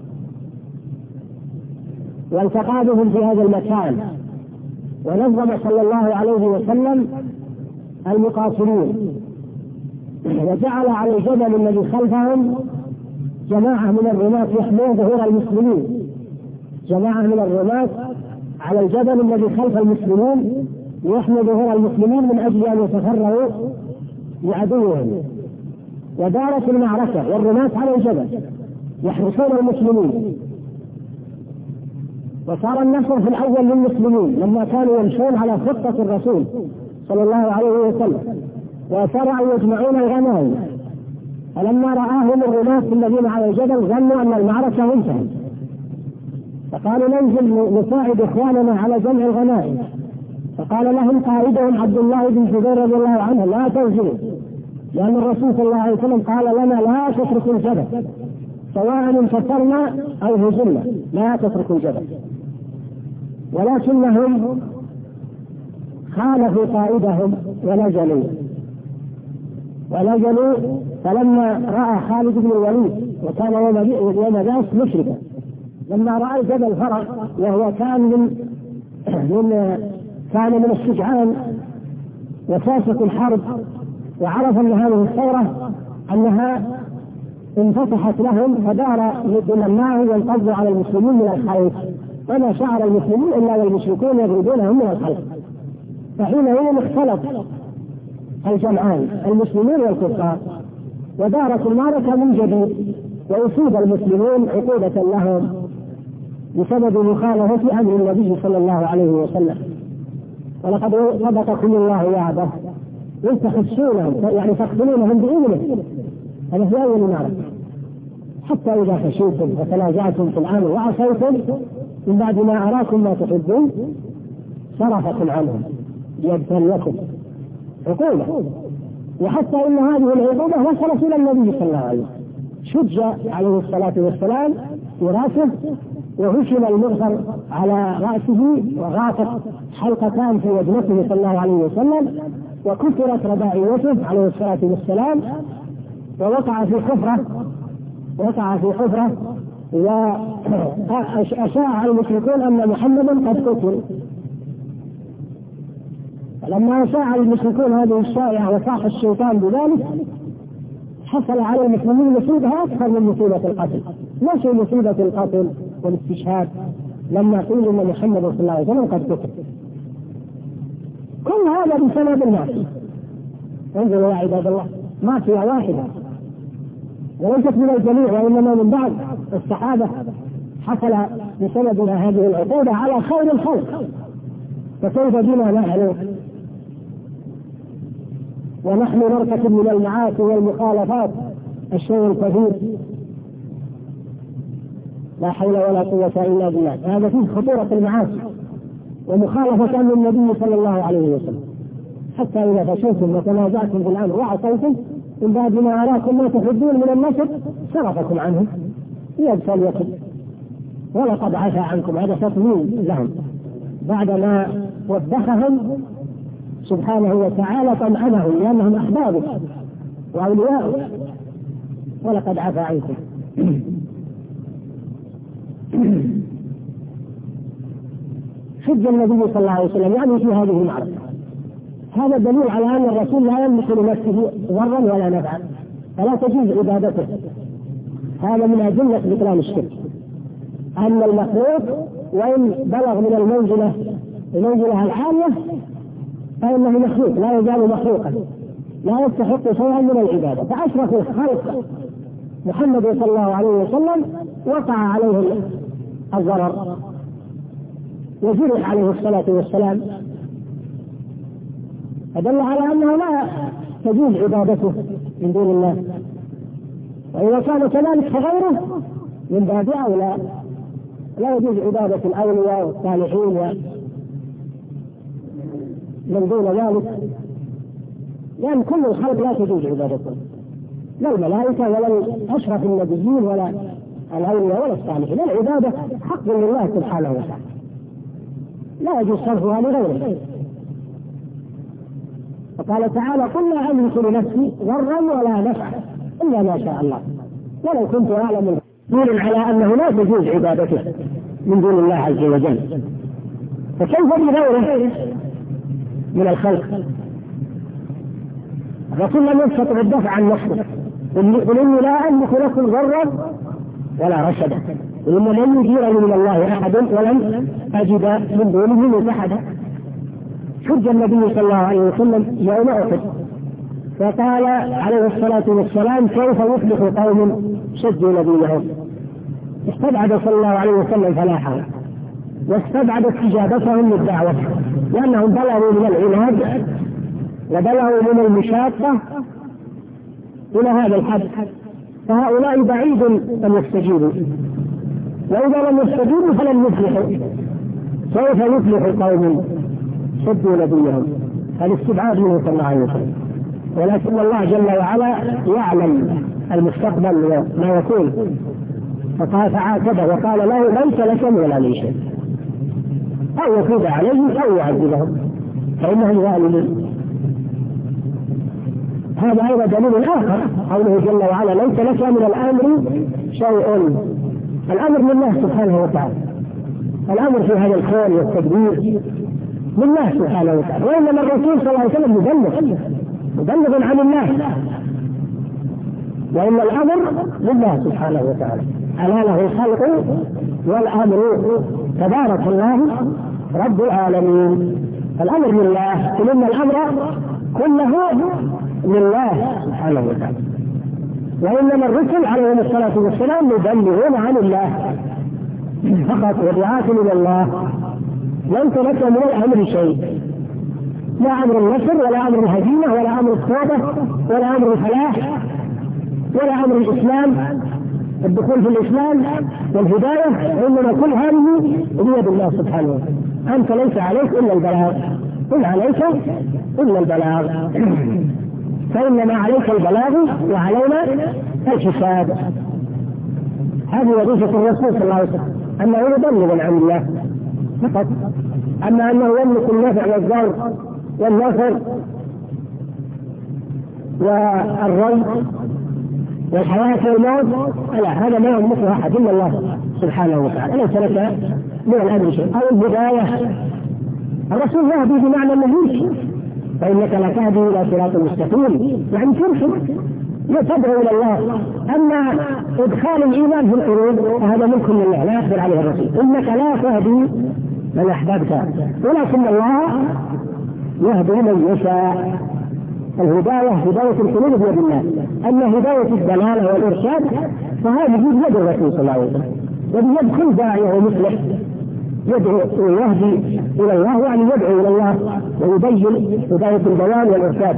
والتقى بهم في هذا المكان، ونظم صلى الله عليه وسلم المقاتلين، وجعل على الجبل الذي خلفهم جماعة من الرماة يحمون ظهور المسلمين، جماعة من الرماة على الجبل الذي خلف المسلمين يحمي ظهور المسلمين من أجل أن يتفرغوا لعدوهم. ودارت المعركة والرماة على الجبل يحرسون المسلمين، وصار النصر في الأول للمسلمين لما كانوا يمشون على خطة الرسول صلى الله عليه وسلم، وأصروا أن يجمعون الغنائم. فلما رآهم الرماة الذين على الجبل ظنوا أن المعركة انتهت، فقالوا ننزل نساعد إخواننا على جمع الغنائم. فقال لهم قائدهم عبد الله بن جبير رضي الله عنه لا تنزلوا، لأن الرسول صلى الله عليه وسلم قال لنا لا تتركوا الجبل سواء انتصرنا أو هزمنا، لا تتركوا الجبل. ولكنهم خالفوا قائدهم ونزلوا ونزلوا فلما رأى خالد بن الوليد، وكان يوم ذاك مشركا، لما رأى الجبل فرق، وهو كان من من كان من الشجعان وساسة الحرب، وعرف أن هذه الثورة أنها انفتحت لهم، فدار دماءه وانقضوا على المسلمين من الخلف، وما شعر المسلمين إلا والمشركون يضربونهم من الخلف. فحينئذ اختلط الجمعان المسلمين والكفار، ودارت المعركة من جديد، وأصيب المسلمون عقوبة لهم بسبب مخالفة أمر النبي صلى الله عليه وسلم. ولقد صدقكم الله وعده إن تخشونهم يعني تقتلونهم بإذنه، هذا في أول المعركة، حتى إذا خشيتم وتنازعتم في الأمر وعصيتم من بعد ما أراكم ما تحبون صرفكم عنهم ليبتليكم عقوبة. وحتى إن هذه العقوبة وصلت إلى النبي صلى الله عليه وسلم، شج عليه الصلاة والسلام في رأسه، وهشم المغفر على رأسه، وغاطت حلقتان في وجنته صلى الله عليه وسلم، وكسرت رباعيته عليه الصلاة والسلام، ووقع في حفرة وقع في حفرة وأشاع المشركون أن محمدا قد قتل. فلما أشاع المشركون هذه الشائعة وصاح الشيطان بذلك، حصل على المسلمين مصيبة أكثر من مصيبة القتل. ليش مصيبة القتل والاستشهاد لما قيل أن محمد صلى الله عليه وسلم قد قتل؟ كل هذا بسبب الناس. انظروا يا عباد الله، معصية واحدة وليست من الجميع، وإنما من بعض الصحابة حصل بسببها هذه العقوبة على خير الخلق، فكيف بنا نحن ونحن نرتكب من المعاصي والمخالفات الشيء الكثير؟ لا حول ولا قوة إلا بالله. هذا فيه خطورة المعاصي ومخالفة أمر النبي صلى الله عليه وسلم. حتى إذا فشلتم وتنازعتم في الأمر وعصيتم من بعد ما أراكم ما تحبون من النصر صرفكم عنهم ليبتليكم، ولقد عفا عنكم. هذا تطمين لهم بعدما وبخهم سبحانه وتعالى، طمأنهم لأنهم أحبابه وأولياؤه، ولقد عفا عنكم. حج النبي صلى الله عليه وسلم يعني في هذه المعركة، هذا دليل على أن الرسول لا يملك لنفسه ضرا ولا نفعا، فلا تجوز عبادته. هذا من أدلة بطلان الشرك، أن المخلوق وإن بلغ من المنزلة المنزلة العالية فإنه مخلوق، لا يزال مخلوقا، لا يستحق شيئا من العبادة. فأشرف الخلق محمد صلى الله عليه وسلم وقع عليه الضرر وجرح عليه الصلاة والسلام، فدل على أنه لا تجوز عبادته من دون الله. وإذا كان كذلك فغيره من باب أولى، لا يجوز عبادة الأولياء والصالحين من دون ذلك. لأن كل الخلق لا تجوز عبادته، لا الملائكة ولا أشرف النبيين ولا الأولياء ولا الصالحين، العبادة حق لله سبحانه وتعالى لا يجوز صرفها لغيره. فقال تعالى: قل لا أملك لنفسي ضرا ولا نفعا إلا ما شاء الله ولو كنت أعلم. دليل على أنه لا تجوز عبادته من دون الله عز وجل، فكيف بغيره من الخلق؟ الرسول لم يستطع الدفع عن نفسه، قل إني لا أملك لكم ضرا ولا رشدا، وإن لن يجيرني من الله أحد ولن أجد من دونه ملتحدا. حج النبي صلى الله عليه وسلم يوم أحد فقال عليه الصلاة والسلام: كيف يفلح قوم شدوا نبيهم؟ استبعد صلى الله عليه وسلم فلاحهم واستبعد استجابتهم للدعوة، لأنهم بلغوا من العناد وبلغوا من المشاقة إلى هذا الحد، فهؤلاء بعيد أن يستجيبوا، وإذا لم يستجيبوا فلن يفلحوا. كيف يفلح قوم شدوا نبيهم؟ الاستبعاد منه صلى الله عليه وسلم. ولكن الله جل وعلا يعلم المستقبل ما يكون، فقال فعاتبه وقال له: ليس لك من الأمر شيء، أو يفيد عليهم أو يعذبهم فإنهم ظالمون. هذا أيضا دليل آخر، قوله جل وعلا: ليس لك من الأمر شيء. الأمر لله سبحانه وتعالى، الأمر في هذا الكون والتدبير لله سبحانه وتعالى، وإنما الرسول صلى الله عليه وسلم مبلغ مبلغ عن الله، وإن الأمر لله سبحانه وتعالى. ألا له الخلق والأمر، تبارك الله رب العالمين. الأمر لله، قل إن الأمر كله لله سبحانه وتعالى، وإنما الرسل عليهم الصلاة والسلام مبلغون عن الله فقط ودعاة إلى الله. ليس لك من الأمر شيء، لا أمر النصر ولا أمر الهزيمة ولا أمر التوبة ولا أمر الفلاح ولا أمر الإسلام، الدخول في الإسلام والهداية، وإنما كل هذه بيد الله سبحانه وتعالى. أنت ليس عليك إلا البلاغ، إن عليك إلا البلاغ، فإنما عليك البلاغ وعلينا الحساب. هذه وظيفة الرسول صلى الله عليه وسلم، أنه يبلغ عن الله فقط. أما أنه يملك النفع والضر والنصر والري والحياة والموت، لا، هذا ما يملكه أحد إلا الله سبحانه وتعالى. ليس لك من الأمر شيء. أو الهداية، الرسول يهدي بمعنى النهي، فإنك لا تهدي إلى صراط مستقيم، يعني ترشد تدعو إلى الله. أما إدخال الإيمان في القلوب هذا ملك لله لا يقدر عليه الرسول، إنك لا تهدي من أحببت ولكن الله يهدي من يشاء. الهداية هداية القلوب بيد الله، أما هداية الدلالة والإرشاد فهذه بيد الرسول صلى الله عليه وسلم، وبيد كل داعية ومصلح يدعو ويهدي إلى الله، يعني يدعو إلى الله ويبين هداية البيان والإرشاد.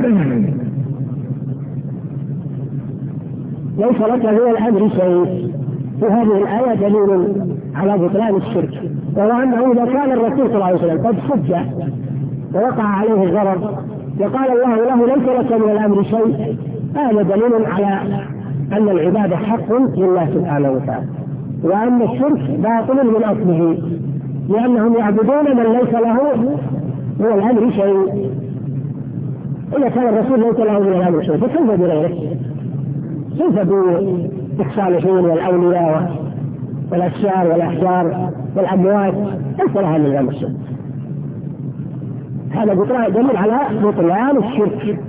ليس لك من الأمر شيء. في هذه الآية دليل على بطلان الشرك، وهو أنه إذا كان الرسول صلى الله عليه وسلم قد حج ووقع عليه الغرض وقال الله له: ليس لك من الأمر شيء، هذا دليل على أن العبادة حق لله سبحانه وتعالى، وأن الشرك باطل من أصله، لأنهم يعبدون من ليس له من الأمر شيء. إذا كان الرسول ليس له من الأمر شيء فكيف بغيره؟ كيف بالصالحين والأولياء والأشجار والأحجار والأموات؟ ليس لها من الأمر شيء. هذا دليل على بطلان الشرك.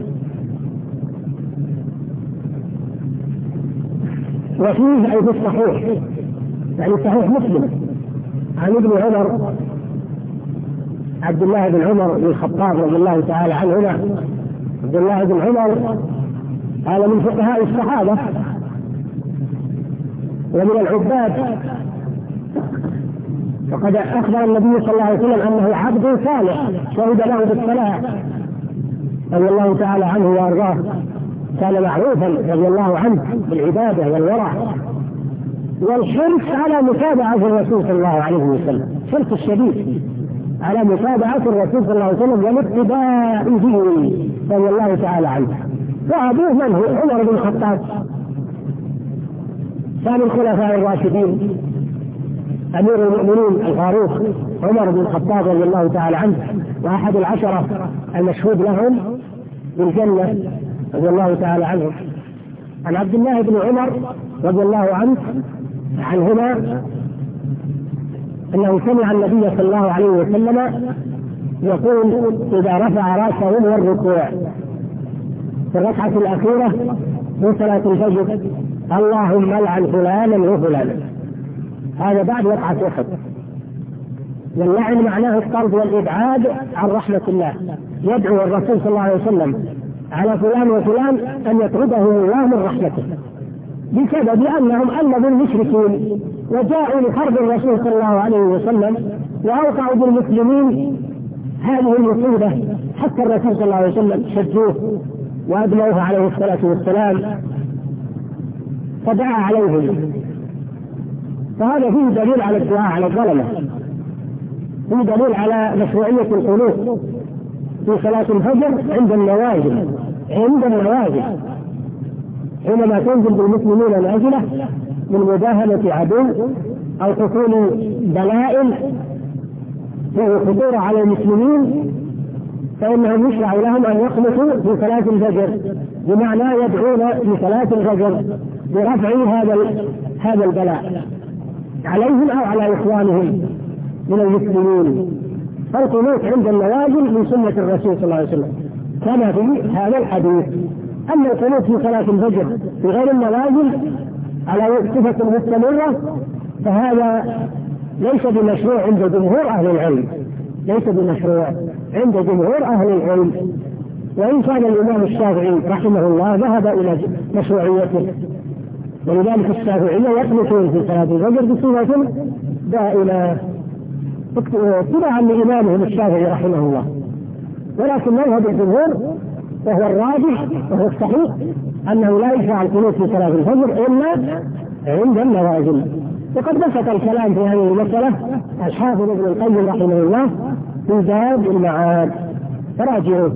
وفيه أي في الصحيح، يعني صحيح مسلم، عن ابن عمر عبد الله بن عمر بن الخطاب رضي الله تعالى عنهما. عبد الله بن عمر هذا من فقهاء الصحابة ومن العباد، وقد أخبر النبي صلى الله عليه وسلم أنه عبد صالح شهد له بالصلاة رضي الله تعالى عنه وأرضاه، كان معروفا رضي الله عنه بالعبادة والورع والحرص على متابعة الرسول صلى الله عليه وسلم، حرص الشديد على متابعة الرسول صلى الله عليه وسلم والاقتداء به رضي الله تعالى عنه. وأبوه من هو؟ عمر بن الخطاب، ثاني الخلفاء الراشدين، أمير المؤمنين الفاروق عمر بن الخطاب رضي الله تعالى عنه، وأحد العشرة المشهود لهم بالجنة رضي الله تعالى عنهم. عن عبد الله بن عمر رضي الله عنه عنهما أنه سمع النبي صلى الله عليه وسلم يقول إذا رفع رأسه من الركوع في الركعة الأخيرة من صلاة الفجر: اللهم لعن فلانا وفلانا. هذا بعد وقعة أحد. واللعن معناه الطرد والإبعاد عن رحمة الله. يدعو الرسول صلى الله عليه وسلم على فلان وفلان أن يطرده الله من رحمته بسبب أنهم ألبوا المشركين وجاءوا لحرب الرسول صلى الله عليه وسلم وأوقعوا بالمسلمين هذه المصيبة، حتى الرسول صلى الله عليه وسلم شجوه وأدلوه عليه الصلاة والسلام فدعا عليهم. فهذا فيه دليل على الدعاء على الظلمة، فيه دليل على مشروعية القنوت في صلاة الفجر عند النوازل عند النوازل حينما تنزل بالمسلمين نازلة من مداهمة عدو أو حصول بلاء فيه خطورة على المسلمين، فإنهم يشرع لهم أن يقنطوا في صلاة الفجر، بمعنى يدعون لصلاة الفجر برفع هذا هذا البلاء عليهم أو على إخوانهم من المسلمين. فالقنوت عند النوازل من سنة الرسول صلى الله عليه وسلم كما في هذا الحديث. أما القنوت في صلاة الفجر في غير النوازل على صفة مستمرة فهذا ليس بمشروع عند جمهور أهل العلم، ليس بمشروع عند جمهور أهل العلم. وإن كان الإمام الشافعي رحمه الله ذهب إلى مشروعيته، ولذلك الشافعية يقنطون في صلاة الفجر بصفة دائمة اتباعا لإمامهم الشافعي رحمه الله. ولكن مذهب الجمهور وهو الراجح وهو الصحيح أنه لا يشرع القنوت في صلاة الفجر إلا عند النوازل. وقد بسط الكلام في هذه المسألة الحافظ ابن القيم رحمه الله في زاد المعاد، فراجعوا.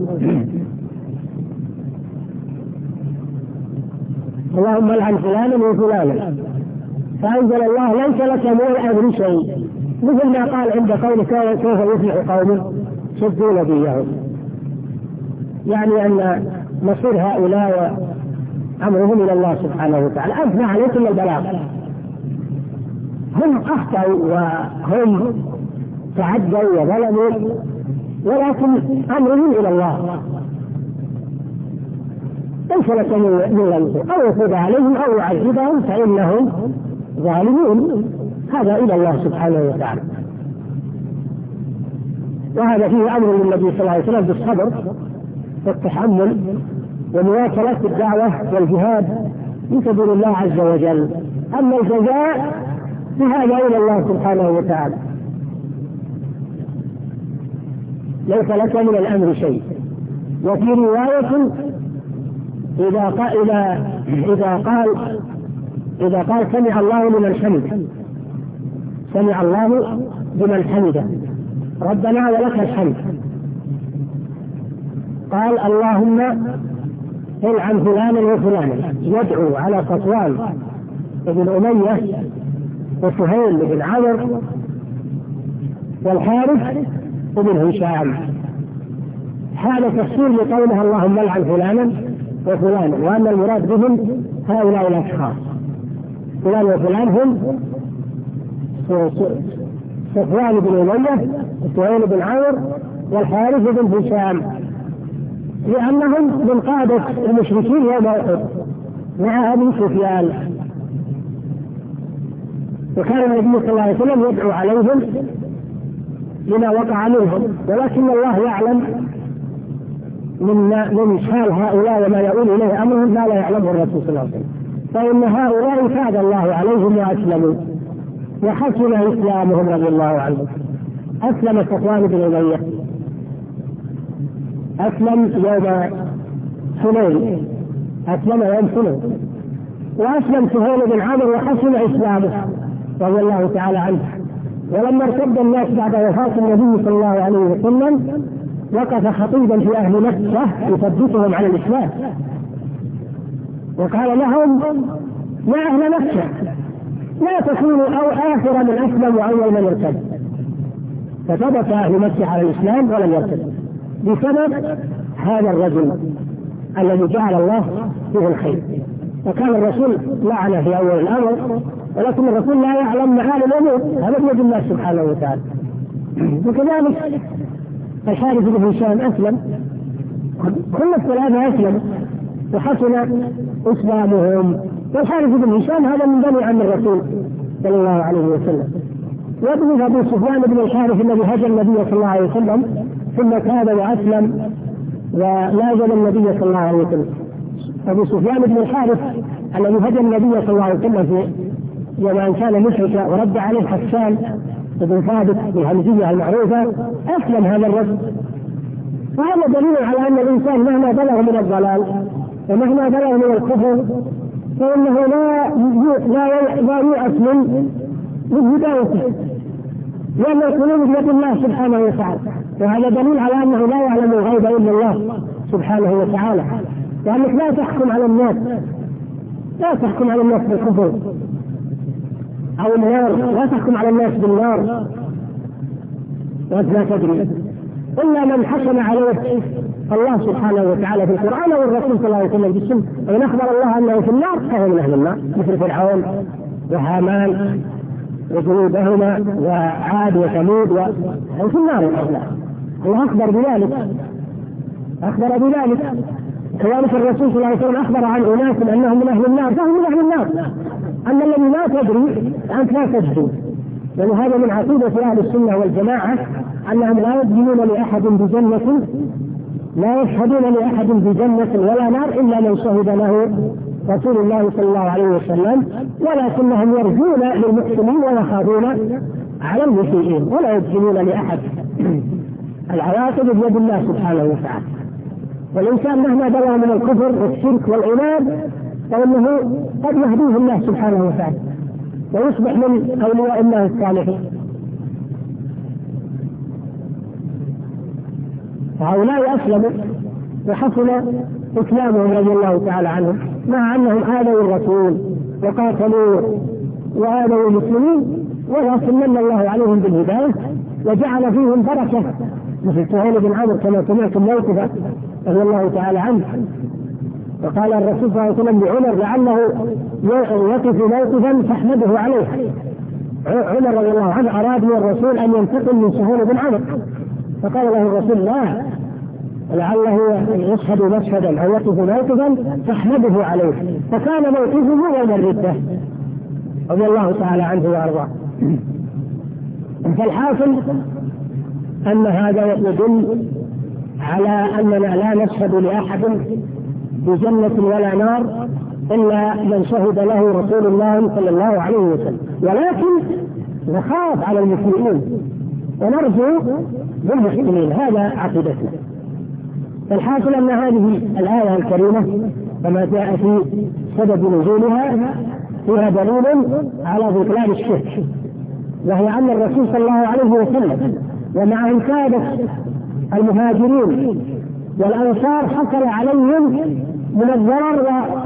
اللهم لعن فلانا وفلانا، فأنزل الله ليس لك من الأمر شيء، مثل ما قال عند قوله كيف يفلح قوم شدوا نبيهم، يعني أن مصير هؤلاء أمرهم إلى الله سبحانه وتعالى. أنت عليكم البلاغ، هم أخطأوا وهم تعدوا وظلموا، ولكن أمرهم إلى الله، ليس لك من الأمر أو يتوب عليهم أو يعذبهم فإنهم ظالمون، هذا إلى الله سبحانه وتعالى. وهذا فيه أمر للنبي صلى الله عليه وسلم بالصبر والتحمل ومواصلة الدعوة والجهاد في سبيل الله عز وجل. أما الجزاء فهذا إلى الله سبحانه وتعالى، ليس لك من الأمر شيء. وفي رواية إذا قال إذا قال إذا قال سمع الله لمن حمده، سمع الله لمن حمده ربنا ولك الحمد، قال اللهم العن فلانا وفلانا، يدعو على صفوان بن أمية وسهيل بن عمرو والحارث بن هشام. هذا تفسير لقولها اللهم العن فلانا وفلانا، وأن المراد بهم هؤلاء الأشخاص، فلان وفلان هم صفوان بن أمية وسهيل بن عمرو والحارث بن هشام، لأنهم من قادة المشركين يوم أحد مع أبي سفيان. وكان النبي صلى الله عليه وسلم يدعو عليهم لما وقع منهم، ولكن الله يعلم من من حال هؤلاء وما يؤول إليه أمرهم ما لا يعلمه الرسول صلى الله عليه وسلم. فإن هؤلاء فاد الله عليهم وأسلموا وحسن إسلامهم رضي الله عنهم. أسلم صفوان بن أمية، أسلم يوم حنين، أسلم يوم حنين، وأسلم سهيل بن عمرو وحسن إسلامه رضي الله تعالى عنه. ولما ارتد الناس بعد وفاة النبي صلى الله عليه وسلم وقف خطيبا في أهل مكة يثبتهم على الإسلام، وقال لهم: يا أهل مكة لا تكونوا أو آخر من أسلم وأول من ارتد. فثبت أهل مكة على الإسلام ولم يرتد بسبب هذا الرجل الذي جعل الله فيه الخير. وكان الرسول لعنه في أول الأمر، ولكن الرسول لا يعلم معاني الأمور، هذا بيد الله سبحانه وتعالى. وكذلك الحارث بن هشام أسلم، كل الثلاثة أسلموا وحسن إسلامهم. والحارث بن هشام هذا من بني عم الرسول صلى الله عليه وسلم، وابنه أبو سفيان بن الحارث الذي هجر النبي صلى الله عليه وسلم ثم تاب وأسلم ولازم النبي صلى الله عليه وسلم. أبو سفيان بن الحارث الذي هجر النبي صلى الله عليه وسلم في يوم كان مشركا ورد عليه حسان بن ثابت بالهمزية المعروفة، أسلم هذا الرجل. فهذا دليل على أن الإنسان مهما بلغ من الضلال ومهما بلغ من الكفر فإنه لا لا لا يؤس من من هدايته، لأن القلوب بيد الله سبحانه وتعالى. وهذا دليل على أنه لا يعلم الغيب إلا الله سبحانه وتعالى، لأنك لا تحكم على الناس لا تحكم على الناس بالكفر أو النار، لا تحكم على الناس بالنار وأنت لا تدري، إلا من حكم عليه الله سبحانه وتعالى في القرآن والرسول صلى الله عليه وسلم بالسنة. وإن أخبر الله أنه في النار فهو من أهل النار، مثل فرعون وهامان وجنودهما وعاد وثمود وهم في النار. الله أخبر بذلك أخبر بذلك كذلك الرسول صلى الله عليه وسلم أخبر عن أناس أنهم من أهل النار فهم من أهل النار. أما الذي لا تدري أنت لا تجدو، ولهذا من عقيدة أهل السنة والجماعة أنهم لا يدينون لأحد بجنة لا يشهدون لأحد بجنة ولا نار إلا من شهد له رسول الله صلى الله عليه وسلم، ولكنهم يرجون للمحسنين ويخافون على المسيئين ولا يدينون لأحد. العواقب بيد الله سبحانه وتعالى. والإنسان مهما بلغ من الكفر والشرك والعناد فإنه قد يهديه الله سبحانه وتعالى ويصبح من أولياء الله الصالحين. فهؤلاء أسلموا وحصل إسلامهم رضي الله تعالى عنهم، مع أنهم آذوا الرسول وقاتلوه وآذوا المسلمين، ولكن من الله عليهم بالهداية وجعل فيهم بركة، مثل سهيل بن عمرو كما سمعتم موقفا رضي الله تعالى عنه. وقال الرسول صلى الله عليه وسلم لعمر لعله يقف موقفا فاحمده عليه. عمر رضي الله عنه أراد من الرسول أن ينتقم من سهيل بن عمرو، فقال له الرسول لا، لعله يشهد مشهدا أو يقف موقفا فاحمده عليه، فكان موقفه يوم الردة رضي الله تعالى عنه وأرضاه. فالحاصل أن هذا يدل على أننا لا نشهد لأحد بجنة ولا نار إلا من شهد له رسول الله صلى الله عليه وسلم، ولكن نخاف على المسلمين ونرجو بالمسلمين، هذا عقيدتنا. فالحاصل أن هذه الآية الكريمة كما جاء في سبب نزولها فيها دليل على بطلان الشرك، وهي أن الرسول صلى الله عليه وسلم ومع انكادة المهاجرين والأنصار حصل عليهم من الضرر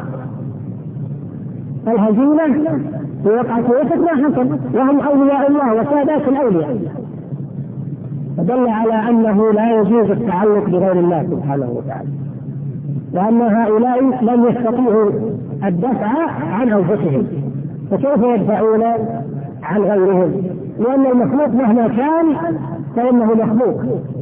والهزيمة في وقعة أحد ما حصل، وهم أولياء الله وسادات الأولياء، فدل على أنه لا يجوز التعلق بغير الله سبحانه وتعالى، وأن هؤلاء لم يستطيعوا الدفع عن أنفسهم، فكيف يدفعون عن غيرهم؟ لأن المخلوق مهما كان فإنه مخلوق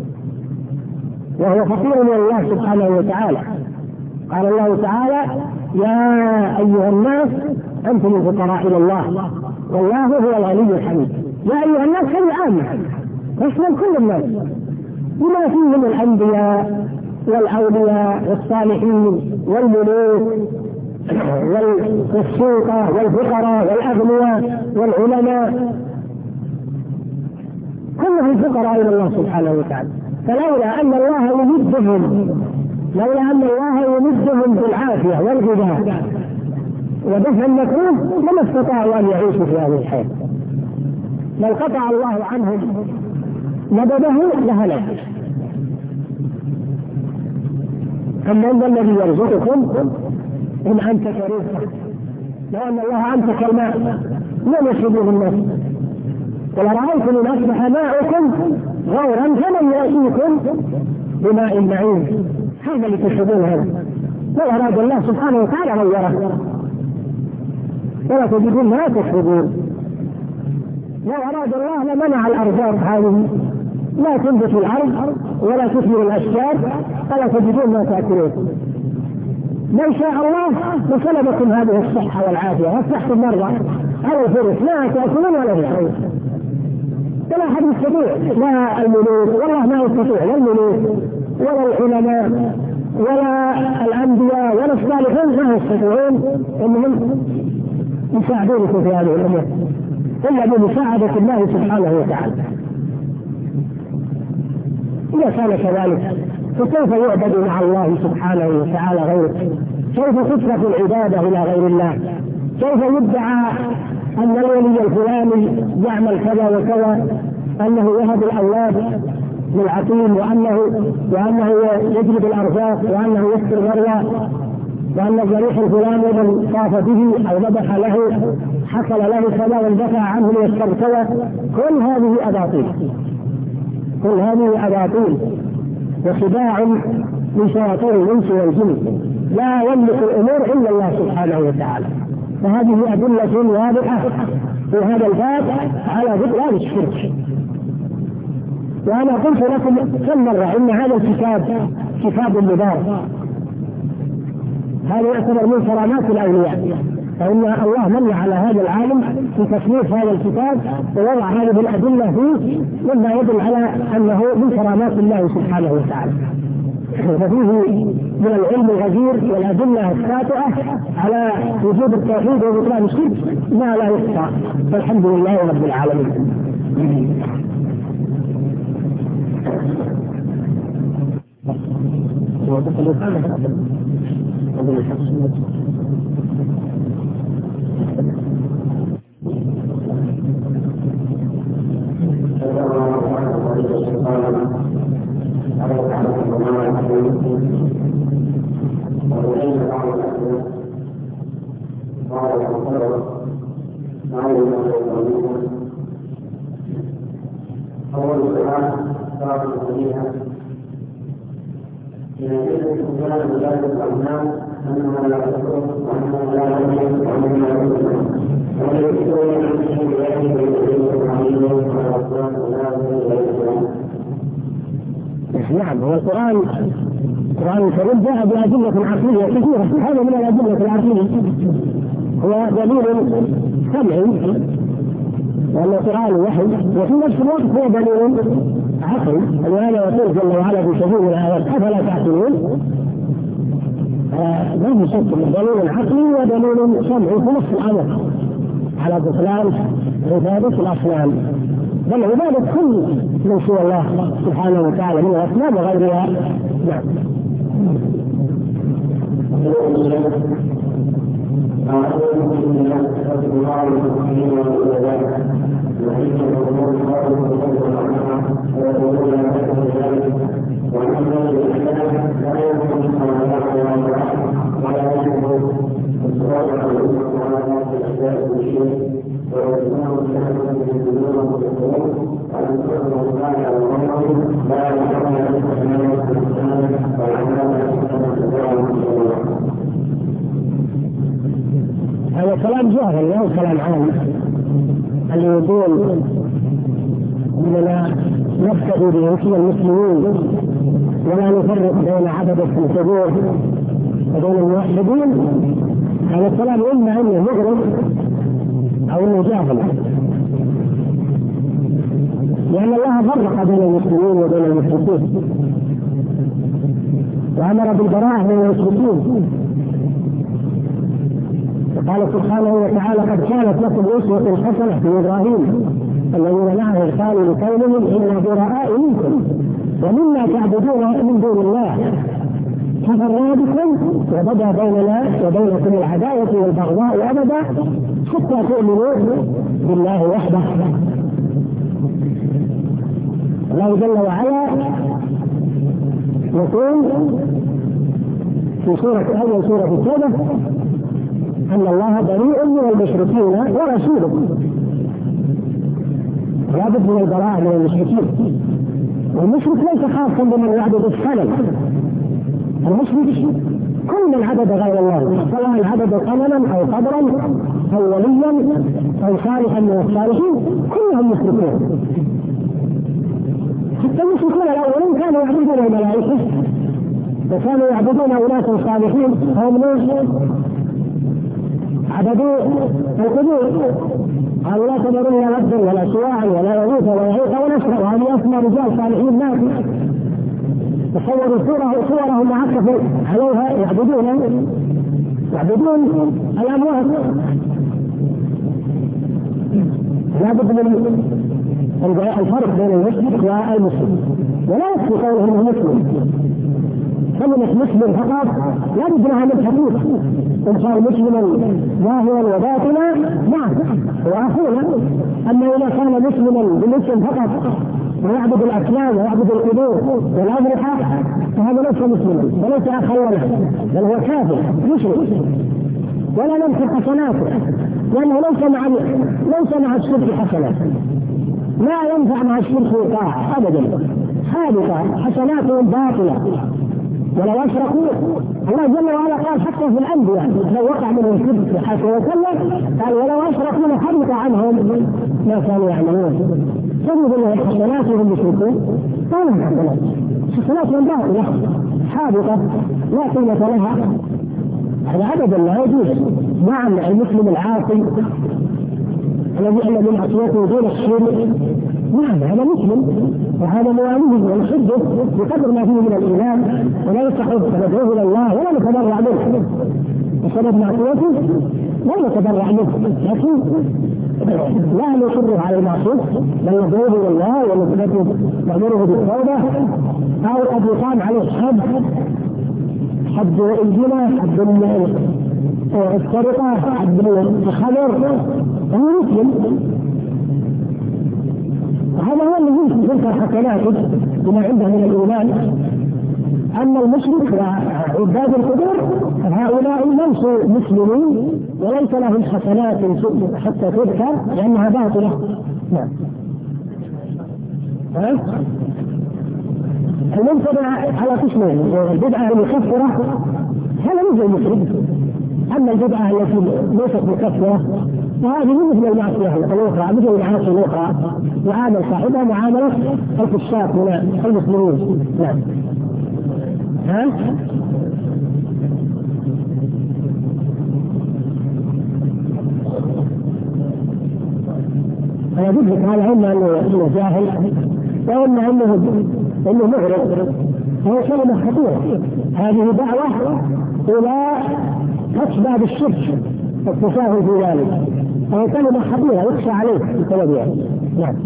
وهو فقير من الله سبحانه وتعالى. قال الله تعالى يا أيها الناس أنتم الفقراء إلى الله والله هو الغني الحميد. يا أيها الناس هذه عامة تشمل كل الناس بما فيهم الأنبياء والأولياء والصالحين والملوك والسوقة والفقراء والأغنياء والعلماء، كلهم فقراء إلى الله سبحانه وتعالى. فلولا أن الله يمدهم لولا أن الله يمدهم بالعافية والغذاء ودفع المكروه لما استطاعوا أن يعيشوا في هذه الحياة. لو قطع الله عنهم مدده لهلك. أما أن الذي يرزقكم إن أنت كريم، لو أن الله أمسك الماء لم يشربوه الناس. ولرأيتم إن أصبح ماؤكم غورا فمن يأتيكم بماء معين، هذا اللي تشربون هذا. لو أراد الله سبحانه وتعالى غيره ولا تجدون ما تشربون. لو أراد الله لمنع الأرزاق هذه، لا تنبت الأرض ولا تثمر الأشجار ولا تجدون ما تأكلون. لو شاء الله لسلبكم هذه الصحة والعافية واصبحتم مرضى على الفرش لا تأكلون ولا تشربون. ولا أحد يستطيع، لا الملوك والله ما يستطيع، لا الملوك ولا العلماء ولا الأنبياء ولا الصالحين ما يستطيعون أنهم يساعدونكم في هذه الأمور إلا بمساعدة الله سبحانه وتعالى. إذا كان كذلك فكيف يعبد مع الله سبحانه وتعالى غيره؟ كيف تصرف العبادة إلى غير الله؟ كيف يدعى أن الولي الفلاني يعمل كذا وكذا، أنه يهب الأولاد للعقيم، وأنه وأنه يجلب الأرزاق، وأنه يسر المرضى، وأن الجريح الفلاني من طاف به أو ذبح له حصل له كذا واندفع عنه ليسر كذا. كل هذه أباطيل، كل هذه أباطيل وخداع من شياطين الإنس والجن، لا يملك الأمور إلا الله سبحانه وتعالى. فهذه أدلة واضحة في هذا الباب على بطلان الشرك. وأنا قلت لكم كم مرة إن هذا الكتاب كتاب مبارك، هذا يعتبر من كرامات الأولياء، فإن الله من على هذا العالم في تصنيف هذا الكتاب ووضع هذه الأدلة فيه مما يدل على أنه من كرامات الله سبحانه وتعالى. ففيه من العلم الغزير والأدلة الساطعة على وجود التوحيد وبطلان الشرك ما لا يحصى، فالحمد لله رب العالمين. نعم، هو القرآن القرآن الكريم جاء بأدلة عقلية كثيرة، هذا من الأدلة العقلية هو دليل سمعي وأن القرآن وحي، وفي نفس الوقت هو دليل عقلي، ولهذا يقول جل وعلا في سبيل الآيات أفلا تعقلون. ما في شك دليل عقلي ودليل سمعي في نفس الأمر على بطلان عبادة الأصنام، بل عبادة كل من سوى الله سبحانه وتعالى من الأصنام وغيرها. نعم. هذا كلام جاهل لا كلام عام، اللي يقول اننا نقتدي بهم المسلمين ولا نفرق بين عبدة القبور وبين الموحدين، هذا الكلام اما انه مغرب او انه جاهل، لان الله فرق بين المسلمين وبين المشركين وامر بالبراءة من المشركين. قال سبحانه وتعالى قد كانت لكم أسوة حسنة في إبراهيم الذين معه قالوا لقومهم إنا براء منكم ومما تعبدون من دون الله كفرنا بكم وبدا بيننا وبينكم العداوة والبغضاء أبدا حتى تؤمنوا بالله وحده. الله جل وعلا يقول في سورة أول سورة التوبة أن الله بريء من المشركين ورسوله. لا بد من البراءة من المشركين، والمشرك ليس خاصا بمن يعبد الصنم، المشرك كل من عبد غير الله سواء عبد صنما أو قبرا أو وليا أو صالحا من الصالحين كلهم مشركون. حتى المشركون الأولين كانوا يعبدون الملائكة وكانوا يعبدون أناس صالحين هم عبدوا القبور، قالوا لا تذرن ودا ولا سواعا ولا يغوث ولا يعوق ولا نسرا، وهذه أسماء رجال صالحين ناس تصوروا صورهم وعكفوا عليها يعبدون يعبدون الأموات. لا بد من الفرق بين المشرك والمسلم، ولا يكفي قوله انه مسلم. كلمة مسلم فقط لا بد لها من حقيقة، إن صار مسلما ظاهرا وباطنا نعم وأخونا. أما إذا كان مسلما بالاسم فقط ويعبد الأصنام ويعبد القبور والأضرحة فهذا ليس مسلما وليس أخا لنا، بل هو كافر مشرك، ولا ننكر حسناته، لأنه ليس مع ليس مع الشرك حسنات، لا ينفع مع الشرك طاعة أبدا، حادثة حسناتهم باطلة. ولو أشركوا الله جل وعلا قال حتى في الأنبياء لو وقع منهم شرك حتى وسلم قال ولو أشركوا لحبط عنهم ما كانوا يعملون. تجد أن حسناتهم يشركون قالوا حسنات حسناتهم باطلة حادثة لا قيمة لها، هذا أبدا لا يجوز. نعم المسلم العاصي الذي أن من عصيته دون الشرك نعم هذا مسلم وهذا مواليه ونحبه بقدر ما فيه من الإيمان، ولا يستحق فندعوه إلى الله ولا نتبرع منه بسبب معصيته لا نتبرع منه، لكن لا نصره على المعصية بل ندعوه إلى الله ونأمره بالتوبة، أو قد يقام عليه حد حد الزنا حد السرقة حد الخمر هو مسلم. هذا هو الذي يمكن تلك الحسنات بما عنده من الإيمان. أما المشرك وعباد القبور هؤلاء ليسوا مسلمين وليس لهم حسنات حتى تذكر لأنها باطلة. نعم. المبتدع على قسمين، البدعة المكفرة هذا مثل المشرك، أما البدعة التي ليست مكفرة فهذه مثل المعصية الأخرى مثل المعاصي الأخرى يعامل صاحبها معاملة الفساق من المسلمين. نعم. ها؟ أنا قلت لك هذا إما أنه جاهل وإما أنه أنه مغرب، هو كلمة خطيرة. هذه دعوة إلى أسباب الشرك والتساهل في ذلك، هو كلمة خطيرة يخشى عليه بسببها. نعم.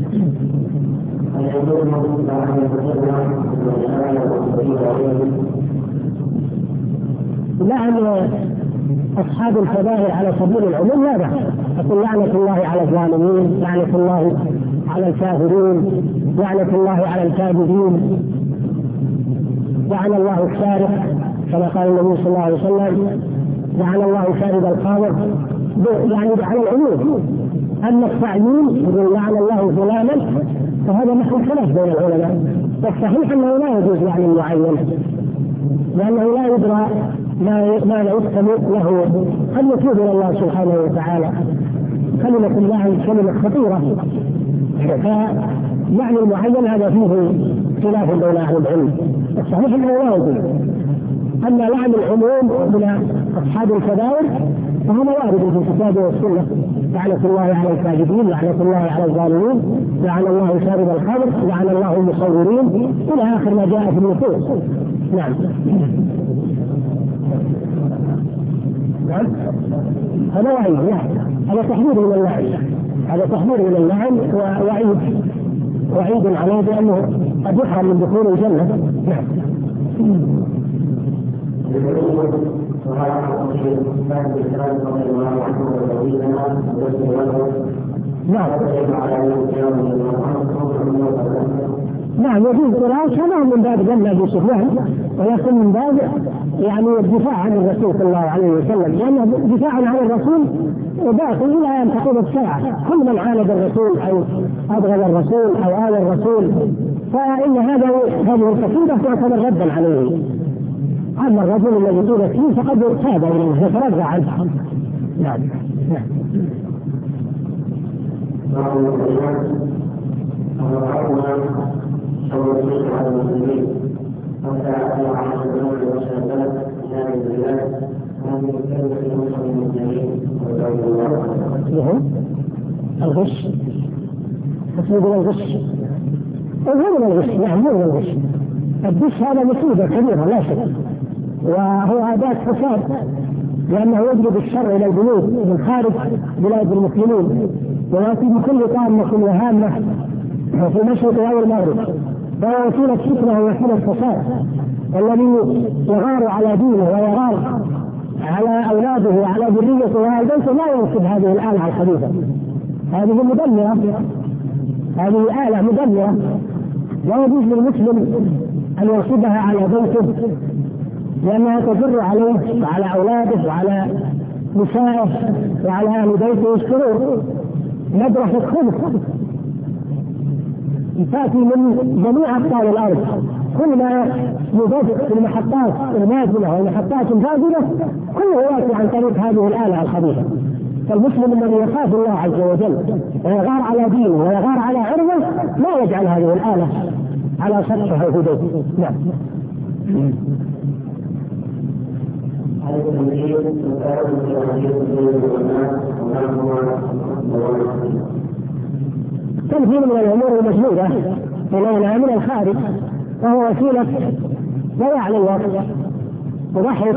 لعن أصحاب الكبائر على سبيل العموم لا بأس، يقول لعنة الله على الظالمين، لعنة الله على الكافرين، لعنة الله على الكاذبين، لعن الله السارق كما قال النبي صلى الله عليه وسلم، لعن الله شارب الخمر، يعني على العموم. أما التعيين يقول لعن الله فلانا فهذا محل خلاف بين العلماء، والصحيح أنه لا يجوز لعن المعين لأنه لا يدرى ما ما لا يكتب له، قد يتوب إلى الله سبحانه وتعالى. كلمة اللعن كلمة خطيرة، فلعن المعين هذا فيه خلاف بين أهل العلم، الصحيح أنه لا يجوز. أما لعن العموم من أصحاب الكبائر فهو وارد في الكتاب والسنة، لعنة الله على الكاذبين، لعنة الله على الظالمين، لعن الله شارب الخمر، لعن الله المصورين إلى آخر ما جاء في النصوص. نعم. نعم. هذا وعيد، نعم. هذا تحذير من اللعن، هذا تحذير من اللعن ووعيد وعيد عليه بأنه قد يحرم من دخول الجنة. نعم. نعم نعم يجوز قراءة كما من باب ذم أبي سفيان، ولكن من باب يعني الدفاع عن الرسول صلى الله عليه وسلم، لأن الدفاع عن الرسول باقي إلى أن تقوم الساعة. كل من عاند الرسول أو أبغض الرسول أو آذى الرسول فإن هذا هذه القصيدة تعتبر ردا عليه. أما الرجل الذي قيل فيه فقد تاب إليه وترضى عنه. نعم نعم. الغش تقصد الغش غير الغش. نعم غير الغش. الغش هذا مصيبة كبيرة لا شك، وهو أداة فساد، لأنه يجلب الشر إلى البلاد من خارج بلاد المسلمين، ويأتي بكل طامة وهامة في المشرق أو المغرب، فهو وسيلة فتنة ووسيلة فساد. الذي يغار على دينه ويغار على أولاده وعلى ذريته وعلى بيته لا ينسب هذه الآلة الخبيثة. هذه مدمرة، هذه آلة مدمرة لا يجوز للمسلم أن ينسبها على بيته، لأنها تجر عليه وعلى أولاده وعلى نسائه وعلى أهل بيته الشرور. مدرسة خبث تأتي من جميع أقطار الأرض، كل ما يبدأ في المحطات النازلة والمحطات الفاضلة كله يأتي عن طريق هذه الآلة الخبيثة. فالمسلم الذي يخاف الله عز وجل ويغار على دينه ويغار على عرضه لا يجعل هذه الآلة على سطحه في بيته. نعم. تمثيل من الأمور المجنونة إلينا من الخارج، وهو وسيلة ضياع للوقت وضحك.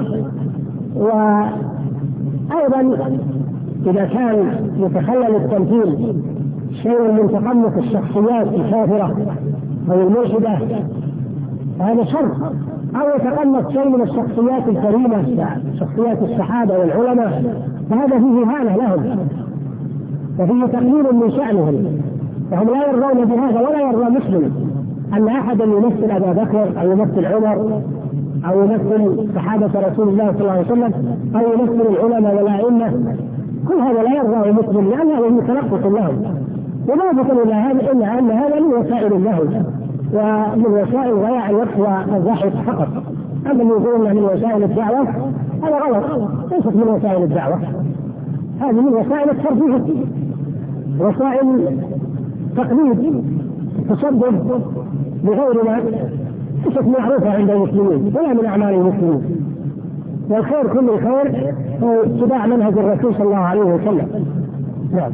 وأيضا إذا كان يتخلل التمثيل شيء من تقمص الشخصيات الكافرة أو الملحدة هذا شر، أو يتقمص شيء من الشخصيات الكريمة شخصيات الصحابة والعلماء فهذا فيه إهانة لهم وفيه تقليل من شأنهم، وهم لا يرضون بهذا. ولا يرضى مسلم أن أحدا يمثل أبا بكر أو يمثل عمر أو يمثل صحابة رسول الله صلى الله عليه وسلم أو يمثل العلماء والأئمة. كل هذا لا يرضاه مسلم لأنه متنقص لهم، ولا يدخل إلى هذا إلا أن هذا من وسائل اللهو ومن وسائل ضياع الوقت والضحك فقط. أما اللي يقولون من وسائل الدعوة هذا غلط، ليست من وسائل الدعوة، هذه من وسائل الترفيه، وسائل تقليد تصدق بغير ما ليست معروفة عند المسلمين ولا من أعمال المسلمين. والخير كل الخير هو اتباع منهج الرسول صلى الله عليه وسلم. نعم.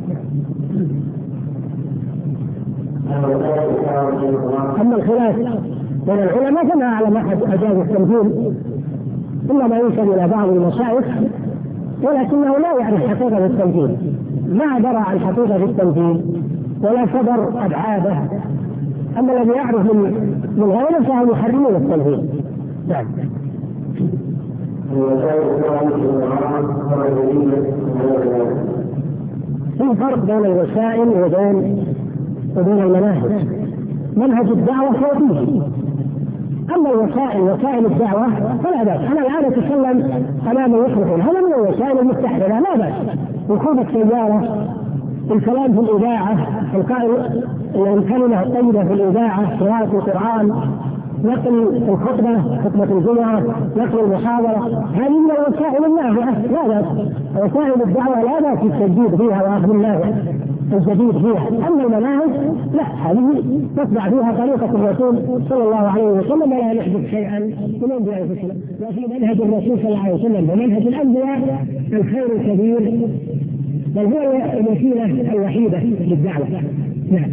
أما الخلاف بين العلماء فما أعلم أحد أجاز التمثيل إلا ما ينسب إلى بعض المشايخ، ولكنه لا يعرف حقيقة التمثيل، ما درى عن حقيقة التمثيل ولا صبر أبعاده. أما الذي يعرف من من غيره فهم يحرمون التمثيل. نعم. في فرق بين الوسائل وبين وبين المناهج. منهج الدعوة توجيهي، أما الوسائل وسائل الدعوة فلا بأس. أنا الآن أتكلم أمام المصلحين، هذا من الوسائل المستحدثة لا بأس. ركوب السيارة، الكلام في الإذاعة، القائل الكلمة الطيبة في الإذاعة، قراءة القرآن، نقل الخطبة خطبة الجمعة، نقل المحاضرة، هذه من الوسائل النافعة لا بأس. وسائل الدعوة لا بأس التجديد فيها وأخذ النافع الجديد فيها. أما المناهج لا، هذه تتبع فيها طريقة الرسول صلى الله عليه وسلم ولا نحدث شيئا من عند أنفسنا. وفي منهج الرسول صلى الله عليه وسلم ومنهج الأنبياء الخير الكبير، بل هو الوسيلة الوحيدة للدعوة. نعم.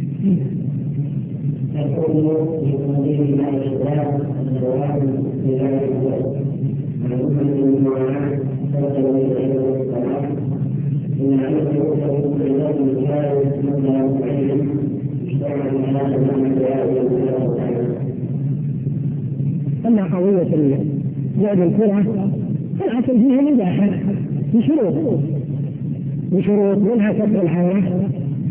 أما قضية لعب الكرة فالأصل فيها الإباحة بشروط بشروط منها ستر الحياة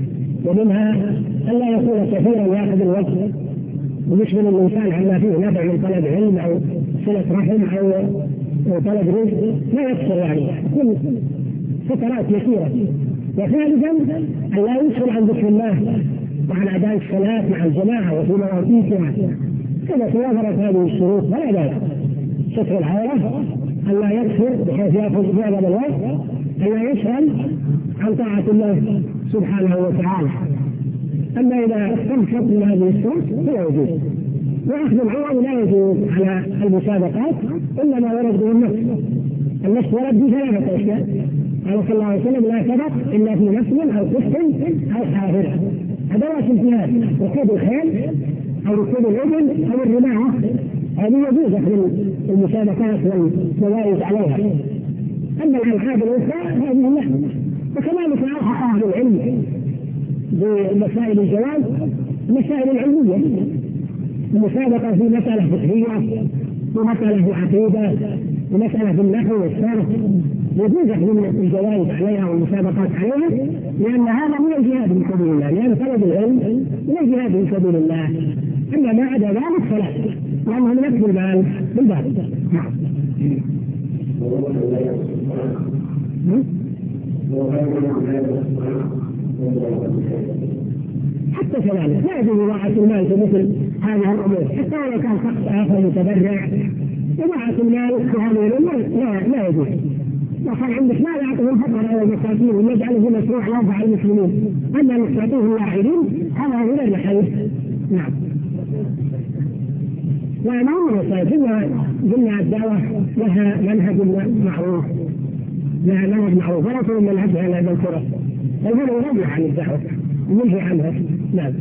ومنها أن لا يكون كثيرا يأخذ الوجه ويشغل الإنسان عما فيه نفع من طلب علم أو صلة رحم أو طلب رزق، لا يكثر يعني كل فترات يسيرة. وثالثا أن لا يشغل عن ذكر الله وعن أداء الصلاة مع الجماعة وفي مواقيتها كما توافرت هذه الشروط، فلا بأس. ستر العورة أن لا يكثر بحيث يأخذ معظم الوقت، أن لا يشغل عن طاعة الله سبحانه وتعالى. أما إذا استنشط من هذه الشروط فلا يجوز. وأخذ العوض لا يجوز على المسابقات إلا ما ورد به النص. النص ورد بثلاثة أشياء، قال صلى الله عليه وسلم: لا سبق إلا في نسل أو قسط أو حافرة. أدوات امتهان ركوب الخيل أو ركوب الإبل أو الرماية، هذه يجوز أخذ المسابقات والجوائز عليها. أما الألعاب الأخرى هذه لا. وكذلك ألحق أهل العلم بمسائل الجواز المسائل العلمية، المسابقة في مسألة فقهية ومسألة في عقيدة ومسألة في النحو والصرف يجوز أخذ الجوائز عليها والمسابقات عليها، لأن هذا من الجهاد في سبيل الله، لأن طلب العلم من الجهاد في سبيل الله. أما ما عدا ذلك فلا، لأنه من أكل المال بالباب. نعم. حتى كذلك لا يجوز إضاعة المال في مثل هذه الأمور، حتى ولو كان شخص آخر متبرع. إضاعة المال في هذه الأمور لا لا يجوز. وكان عندك ما يعطيه الفقراء على المساكين ويجعله مشروع ينفع المسلمين، أما أن تعطيه اللاعبين هذا غير الحديث. نعم. لا نعم قلنا قلنا الدعوة لها منهج معروف، لها منهج معروف ولا تكون منهجها لا بالكرة، بل هو يرجع عن الدعوة وينهي عنها. نعم.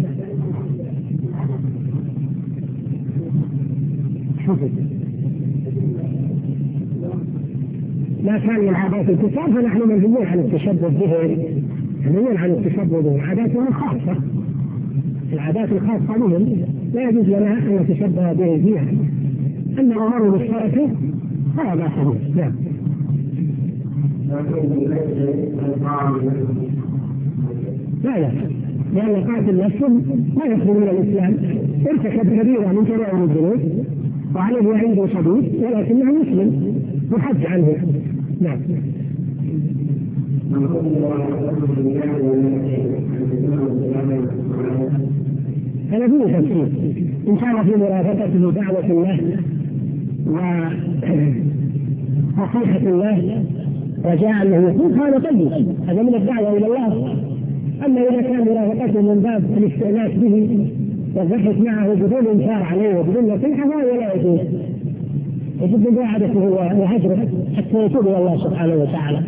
ما كان من عادات الكتاب فنحن منهيون عن التشبه به، منهيون عن التشبه به، عاداتهم خاصة، العادات الخاصة بهم لا يجوز لنا أن نتشبه به فيها. أما الأمور المشتركة فلا بأس به. نعم. لا لا، لأن قاتل نفسه لا يخرج من الإسلام، ارتكب كبيرة من كبائر الذنوب وعليه عنده صديق ولكنه مسلم يحج عنه. نعم. هذا فيه تفسير. إن كان في مرافقته دعوة الله ونصيحة الله رجاء أنه يكون هذا طيب، هذا من الدعوة إلى الله. أما إذا كان مرافقته من باب الاستئناس به والضحك معه بدون إنكار عليه وبدون نصيحة فهذا لا يجوز، يجب مساعدته وهجره حتى يتوب إلى الله سبحانه وتعالى.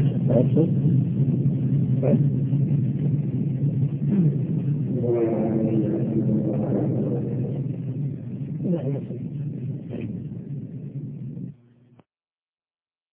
لا